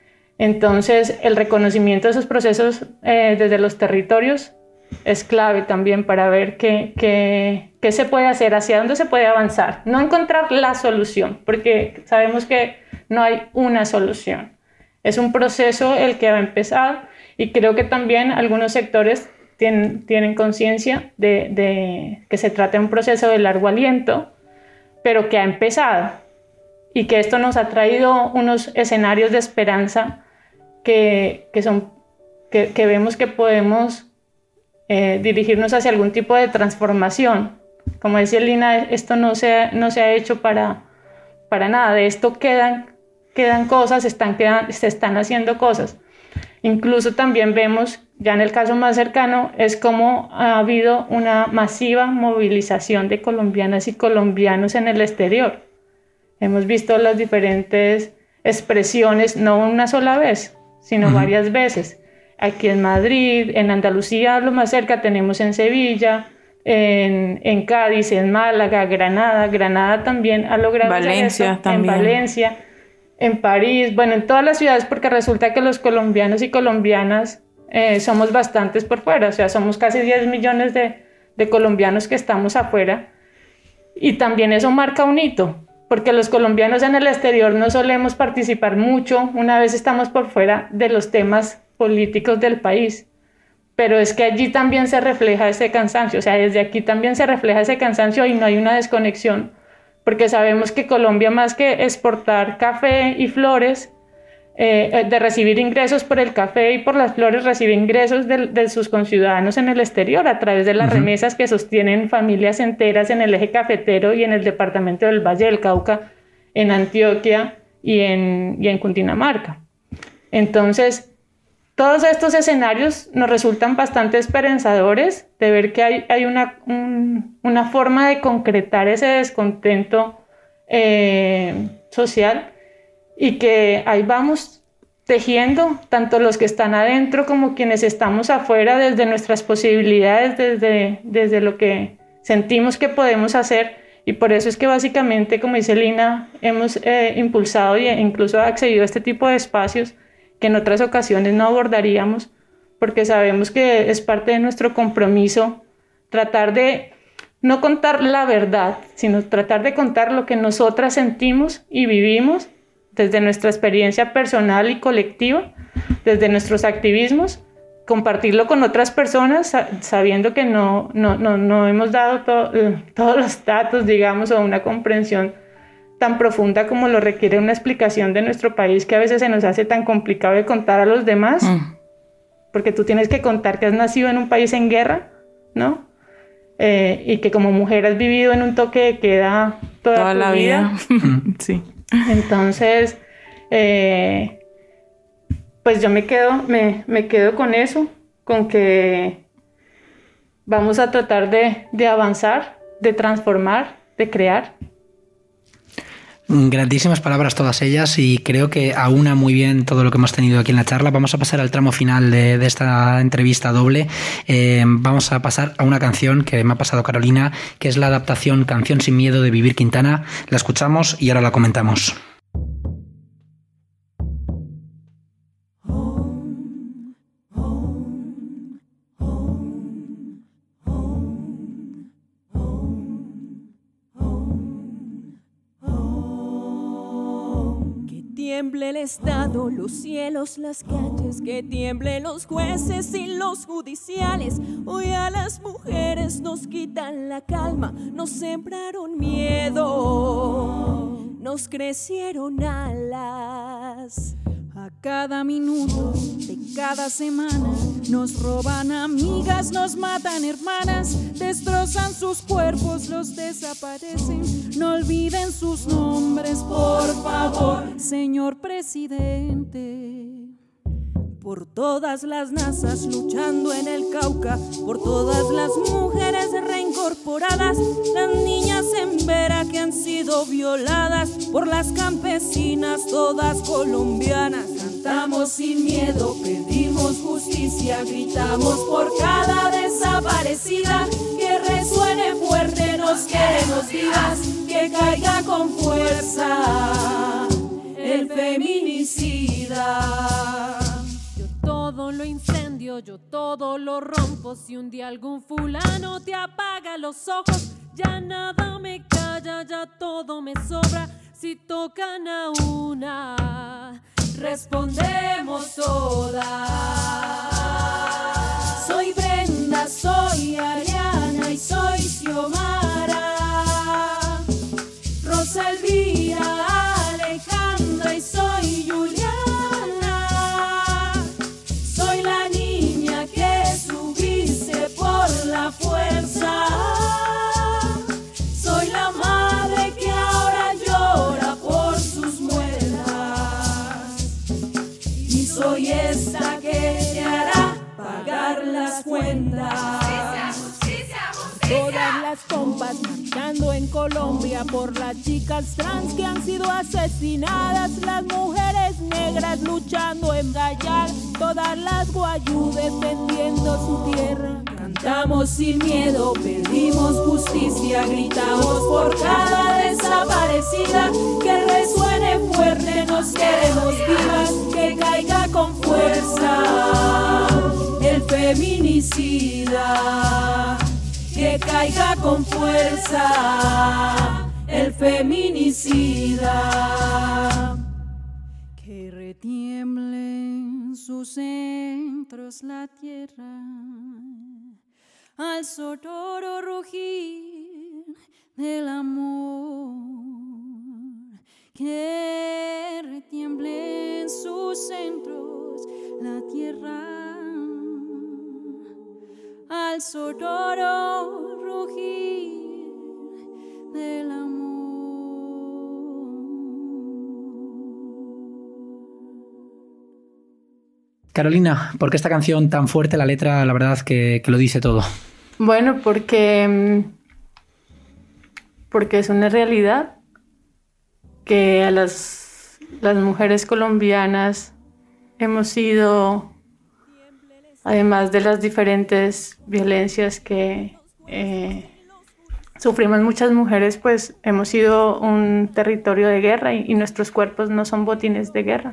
Entonces, el reconocimiento de esos procesos eh, desde los territorios es clave también para ver qué, qué, qué se puede hacer, hacia dónde se puede avanzar. No encontrar la solución, porque sabemos que no hay una solución. Es un proceso el que ha empezado y creo que también algunos sectores tienen, tienen conciencia de, de que se trata de un proceso de largo aliento, pero que ha empezado y que esto nos ha traído unos escenarios de esperanza que, que, son, que, que vemos que podemos Eh, dirigirnos hacia algún tipo de transformación. Como decía Lina, esto no se ha, no se ha hecho para, para nada. De esto quedan, quedan cosas, están, quedan, se están haciendo cosas. Incluso también vemos, ya en el caso más cercano, es como ha habido una masiva movilización de colombianas y colombianos en el exterior. Hemos visto las diferentes expresiones, no una sola vez, sino uh-huh. varias veces. Aquí en Madrid, en Andalucía, lo más cerca tenemos en Sevilla, en, en Cádiz, en Málaga, Granada. Granada también ha logrado Valencia eso, también. En Valencia, en París, bueno, en todas las ciudades, porque resulta que los colombianos y colombianas eh, somos bastantes por fuera, o sea, somos casi diez millones de, de colombianos que estamos afuera, y también eso marca un hito, porque los colombianos en el exterior no solemos participar mucho, una vez estamos por fuera de los temas políticos del país, pero es que allí también se refleja ese cansancio, o sea, desde aquí también se refleja ese cansancio y no hay una desconexión, porque sabemos que Colombia, más que exportar café y flores, eh, de recibir ingresos por el café y por las flores, recibe ingresos de, de sus conciudadanos en el exterior a través de las uh-huh. remesas que sostienen familias enteras en el eje cafetero y en el departamento del Valle del Cauca, en Antioquia y en, y en Cundinamarca. Entonces, todos estos escenarios nos resultan bastante esperanzadores de ver que hay, hay una, un, una forma de concretar ese descontento eh, social y que ahí vamos tejiendo, tanto los que están adentro como quienes estamos afuera, desde nuestras posibilidades, desde, desde lo que sentimos que podemos hacer. Y por eso es que básicamente, como dice Lina, hemos eh, impulsado e incluso accedido a este tipo de espacios que en otras ocasiones no abordaríamos, porque sabemos que es parte de nuestro compromiso tratar de no contar la verdad, sino tratar de contar lo que nosotras sentimos y vivimos desde nuestra experiencia personal y colectiva, desde nuestros activismos, compartirlo con otras personas, sabiendo que no, no, no, no hemos dado to, todos los datos, digamos, o una comprensión tan profunda como lo requiere una explicación de nuestro país, que a veces se nos hace tan complicado de contar a los demás, mm. porque tú tienes que contar que has nacido en un país en guerra, ¿no? Eh, y que como mujer has vivido en un toque de queda toda, toda tu la vida. vida. Sí. Entonces, eh, pues yo me quedo, me, me quedo con eso, con que vamos a tratar de, de avanzar, de transformar, de crear. Grandísimas palabras todas ellas y creo que aúna muy bien todo lo que hemos tenido aquí en la charla. Vamos a pasar al tramo final de, de esta entrevista doble. Eh, vamos a pasar a una canción que me ha pasado Carolina, que es la adaptación Canción sin miedo de Vivir Quintana. La escuchamos y ahora la comentamos. tiemble el Estado, los cielos, las calles, que tiemblen los jueces y los judiciales. Hoy a las mujeres nos quitan la calma, nos sembraron miedo, nos crecieron alas. A cada minuto de cada semana nos roban amigas, nos matan hermanas, destrozan sus cuerpos, los desaparecen. No olviden sus nombres, por favor, señor presidente. Por todas las nazas luchando en el Cauca, por todas las mujeres reincorporadas, las niñas en Vera que han sido violadas, por las campesinas todas colombianas. Cantamos sin miedo, pedimos justicia, gritamos por cada desaparecida, que resuene fuerte, nos queremos vivas, que caiga con fuerza el feminicida. Todo lo incendio, yo todo lo rompo. Si un día algún fulano te apaga los ojos, ya nada me calla, ya todo me sobra. Si tocan a una, respondemos todas. Soy Brenda, soy Ariana y soy Xiomara, Rosa Elvira, Alejandra y soy Juliana. La fuerza, soy la madre que ahora llora por sus muelas, y soy esta que te hará pagar las cuentas. Todas las compas marchando en Colombia por las chicas trans que han sido asesinadas, las mujeres negras luchando en Gallar, todas las guayú defendiendo su tierra. Cantamos sin miedo, pedimos justicia, gritamos por cada desaparecida, que resuene fuerte, nos queremos vivas, que caiga con fuerza el feminicida, que caiga con fuerza el feminicida. Que retiemble en sus centros la tierra al sonoro rugir del amor, que retiemble en sus sus centros la tierra al sonoro rugir del amor. Carolina, ¿por qué esta canción tan fuerte? La letra, la verdad, que, que lo dice todo. Bueno, porque, porque es una realidad que a las, las mujeres colombianas hemos sido, además de las diferentes violencias que eh, sufrimos muchas mujeres, pues hemos sido un territorio de guerra y, y nuestros cuerpos no son botines de guerra.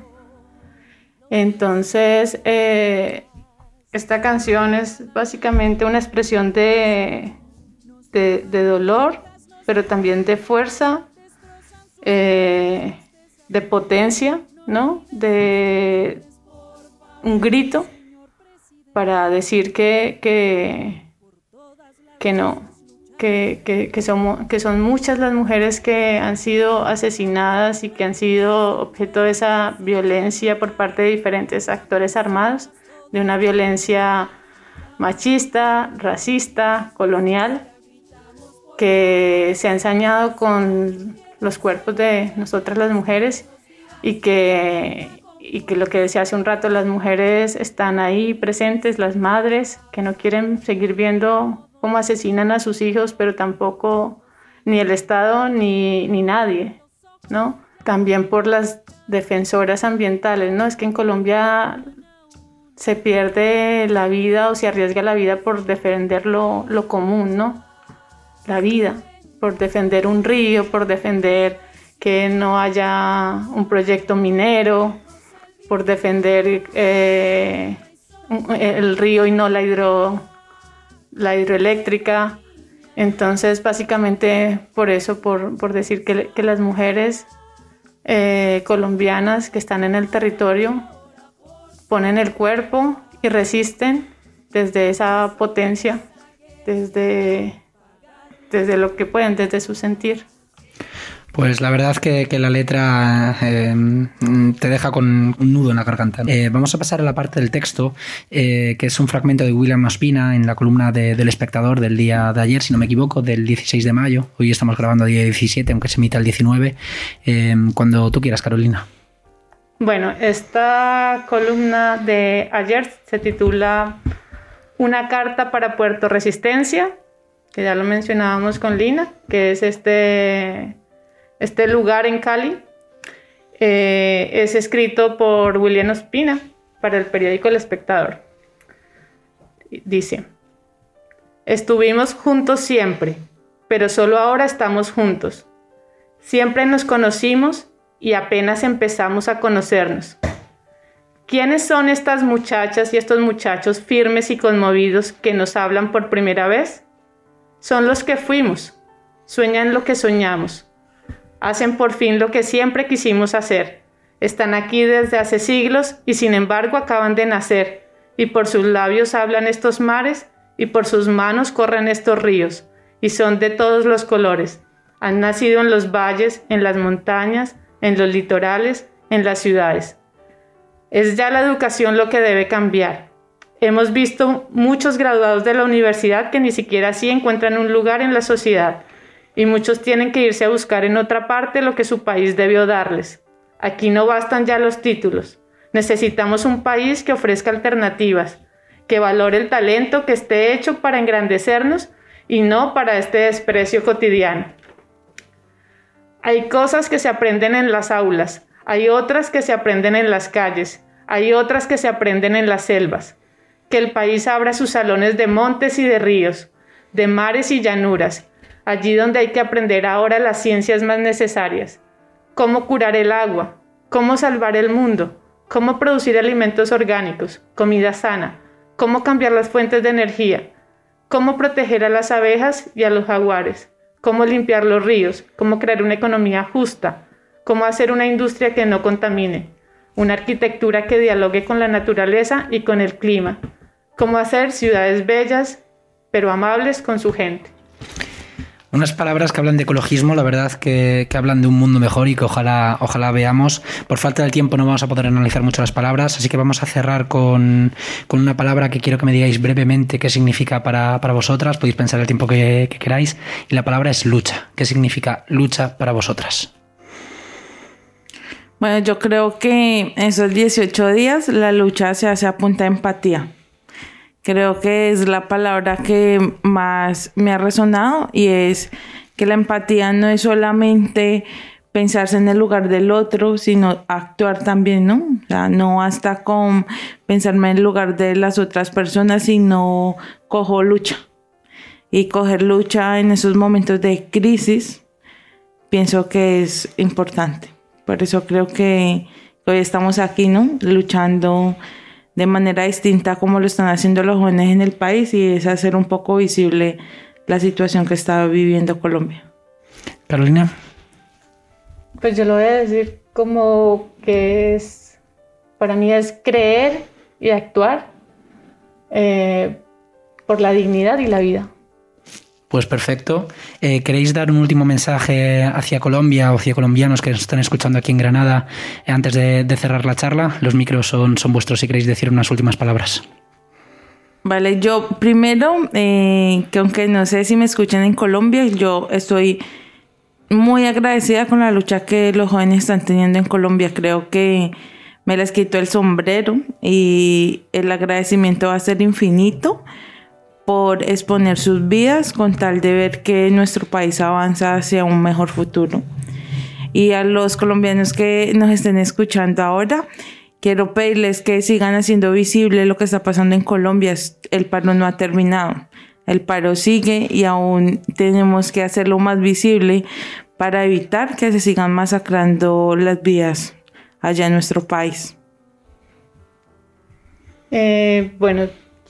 Entonces, eh, esta canción es básicamente una expresión de, de, de dolor, pero también de fuerza, eh, de potencia, ¿no? De un grito para decir que, que, que no, que, que, que, somos, que son muchas las mujeres que han sido asesinadas y que han sido objeto de esa violencia por parte de diferentes actores armados, de una violencia machista, racista, colonial, que se ha ensañado con los cuerpos de nosotras las mujeres y que, y que lo que decía hace un rato, las mujeres están ahí presentes, las madres que no quieren seguir viendo cómo asesinan a sus hijos, pero tampoco ni el Estado ni, ni nadie, ¿no? También por las defensoras ambientales, ¿no? Es que en Colombia se pierde la vida o se arriesga la vida por defender lo, lo común, ¿no? La vida, por defender un río, por defender que no haya un proyecto minero, por defender eh, el río y no la hidro, la hidroeléctrica. Entonces, básicamente por eso, por, por decir que, que las mujeres eh, colombianas que están en el territorio ponen el cuerpo y resisten desde esa potencia, desde, desde lo que pueden, desde su sentir. Pues la verdad que, que la letra eh, te deja con un nudo en la garganta. Eh, vamos a pasar a la parte del texto, eh, que es un fragmento de William Ospina en la columna de, del Espectador del día de ayer, si no me equivoco, del dieciséis de mayo. Hoy estamos grabando día diecisiete, aunque se emita el diecinueve. Eh, cuando tú quieras, Carolina. Bueno, esta columna de ayer se titula Una carta para Puerto Resistencia, que ya lo mencionábamos con Lina, que es este... Este lugar en Cali. eh, es escrito por William Ospina para el periódico El Espectador. Dice: estuvimos juntos siempre, pero solo ahora estamos juntos. Siempre nos conocimos y apenas empezamos a conocernos. ¿Quiénes son estas muchachas y estos muchachos firmes y conmovidos que nos hablan por primera vez? Son los que fuimos, sueñan lo que soñamos. Hacen por fin lo que siempre quisimos hacer. Están aquí desde hace siglos y sin embargo acaban de nacer. Y por sus labios hablan estos mares y por sus manos corren estos ríos. Y son de todos los colores. Han nacido en los valles, en las montañas, en los litorales, en las ciudades. Es ya la educación lo que debe cambiar. Hemos visto muchos graduados de la universidad que ni siquiera así encuentran un lugar en la sociedad. Y muchos tienen que irse a buscar en otra parte lo que su país debió darles. Aquí no bastan ya los títulos. Necesitamos un país que ofrezca alternativas, que valore el talento que esté hecho para engrandecernos y no para este desprecio cotidiano. Hay cosas que se aprenden en las aulas, hay otras que se aprenden en las calles, hay otras que se aprenden en las selvas. Que el país abra sus salones de montes y de ríos, de mares y llanuras, allí donde hay que aprender ahora las ciencias más necesarias. Cómo curar el agua, cómo salvar el mundo, cómo producir alimentos orgánicos, comida sana, cómo cambiar las fuentes de energía, cómo proteger a las abejas y a los jaguares, cómo limpiar los ríos, cómo crear una economía justa, cómo hacer una industria que no contamine, una arquitectura que dialogue con la naturaleza y con el clima, cómo hacer ciudades bellas, pero amables con su gente. Unas palabras que hablan de ecologismo, la verdad que, que hablan de un mundo mejor y que ojalá, ojalá veamos. Por falta del tiempo no vamos a poder analizar mucho las palabras, así que vamos a cerrar con, con una palabra que quiero que me digáis brevemente qué significa para, para vosotras. Podéis pensar el tiempo que, que queráis. Y la palabra es lucha. ¿Qué significa lucha para vosotras? Bueno, yo creo que esos dieciocho días la lucha se hace a punta de empatía. Creo que es la palabra que más me ha resonado y es que la empatía no es solamente pensarse en el lugar del otro, sino actuar también, ¿no? O sea, no hasta con pensarme en el lugar de las otras personas, sino cojo lucha. Y coger lucha en esos momentos de crisis, pienso que es importante. Por eso creo que hoy estamos aquí, ¿no? Luchando de manera distinta como lo están haciendo los jóvenes en el país, y es hacer un poco visible la situación que está viviendo Colombia. Carolina. Pues yo lo voy a decir como que es, para mí es creer y actuar eh, por la dignidad y la vida. Pues perfecto. Eh, ¿Queréis dar un último mensaje hacia Colombia o hacia colombianos que nos están escuchando aquí en Granada eh, antes de, de cerrar la charla? Los micros son, son vuestros si queréis decir unas últimas palabras. Vale, yo primero, eh, que aunque no sé si me escuchan en Colombia, yo estoy muy agradecida con la lucha que los jóvenes están teniendo en Colombia. Creo que me les quito el sombrero y el agradecimiento va a ser infinito por exponer sus vidas con tal de ver que nuestro país avanza hacia un mejor futuro. Y a los colombianos que nos estén escuchando ahora, quiero pedirles que sigan haciendo visible lo que está pasando en Colombia. El paro no ha terminado, el paro sigue y aún tenemos que hacerlo más visible para evitar que se sigan masacrando las vidas allá en nuestro país. Eh, bueno,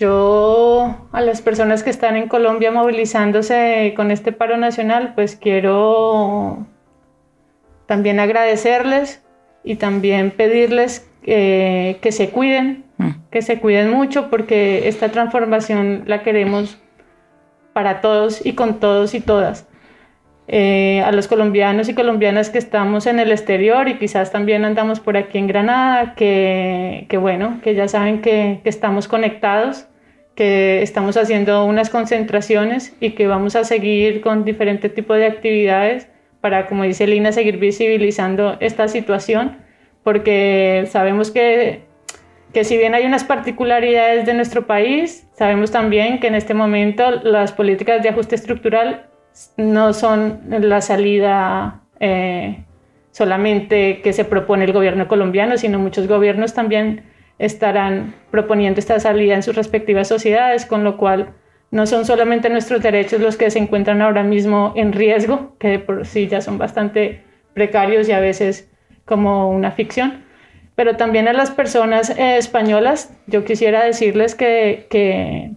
yo a las personas que están en Colombia movilizándose con este paro nacional, pues quiero también agradecerles y también pedirles eh, que se cuiden, mm. que se cuiden mucho, porque esta transformación la queremos para todos y con todos y todas. Eh, a los colombianos y colombianas que estamos en el exterior y quizás también andamos por aquí en Granada, que, que bueno, que ya saben que, que estamos conectados, que estamos haciendo unas concentraciones y que vamos a seguir con diferentes tipos de actividades para, como dice Lina, seguir visibilizando esta situación, porque sabemos que, que si bien hay unas particularidades de nuestro país, sabemos también que en este momento las políticas de ajuste estructural no son la salida eh, solamente que se propone el gobierno colombiano, sino muchos gobiernos también estarán proponiendo esta salida en sus respectivas sociedades, con lo cual no son solamente nuestros derechos los que se encuentran ahora mismo en riesgo, que de por sí ya son bastante precarios y a veces como una ficción, pero también a las personas eh, españolas. Yo quisiera decirles que, que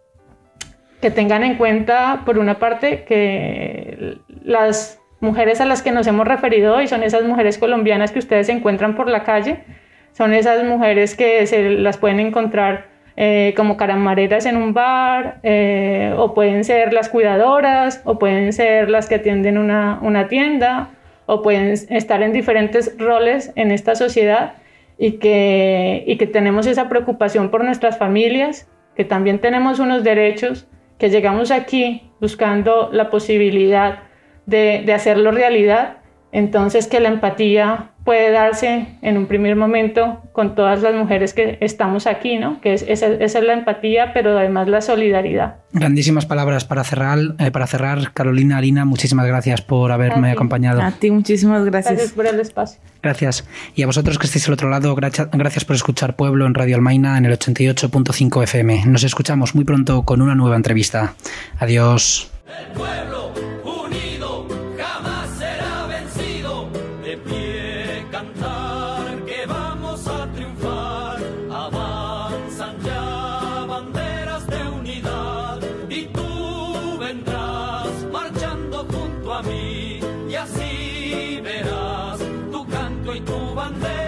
que tengan en cuenta, por una parte, que las mujeres a las que nos hemos referido hoy son esas mujeres colombianas que ustedes encuentran por la calle, son esas mujeres que se las pueden encontrar eh, como camareras en un bar, eh, o pueden ser las cuidadoras, o pueden ser las que atienden una, una tienda, o pueden estar en diferentes roles en esta sociedad, y que, y que tenemos esa preocupación por nuestras familias, que también tenemos unos derechos, que llegamos aquí buscando la posibilidad de, de hacerlo realidad. Entonces, que la empatía puede darse en un primer momento con todas las mujeres que estamos aquí, ¿no? Que es, esa, esa es la empatía, pero además la solidaridad. Grandísimas palabras para cerrar. Eh, para cerrar, Carolina, Lina, muchísimas gracias por haberme acompañado. A ti, muchísimas gracias. Gracias por el espacio. Gracias. Y a vosotros que estéis al otro lado, gracias, gracias por escuchar Pueblo en Radio Almaina en el ochenta y ocho punto cinco F M. Nos escuchamos muy pronto con una nueva entrevista. Adiós. El pueblo unido jamás será vencido. De pie cantar que vamos a triunfar. Avanzan ya banderas de unidad y tú vendrás marchando junto a mí y así verás tu canto y tu bandera.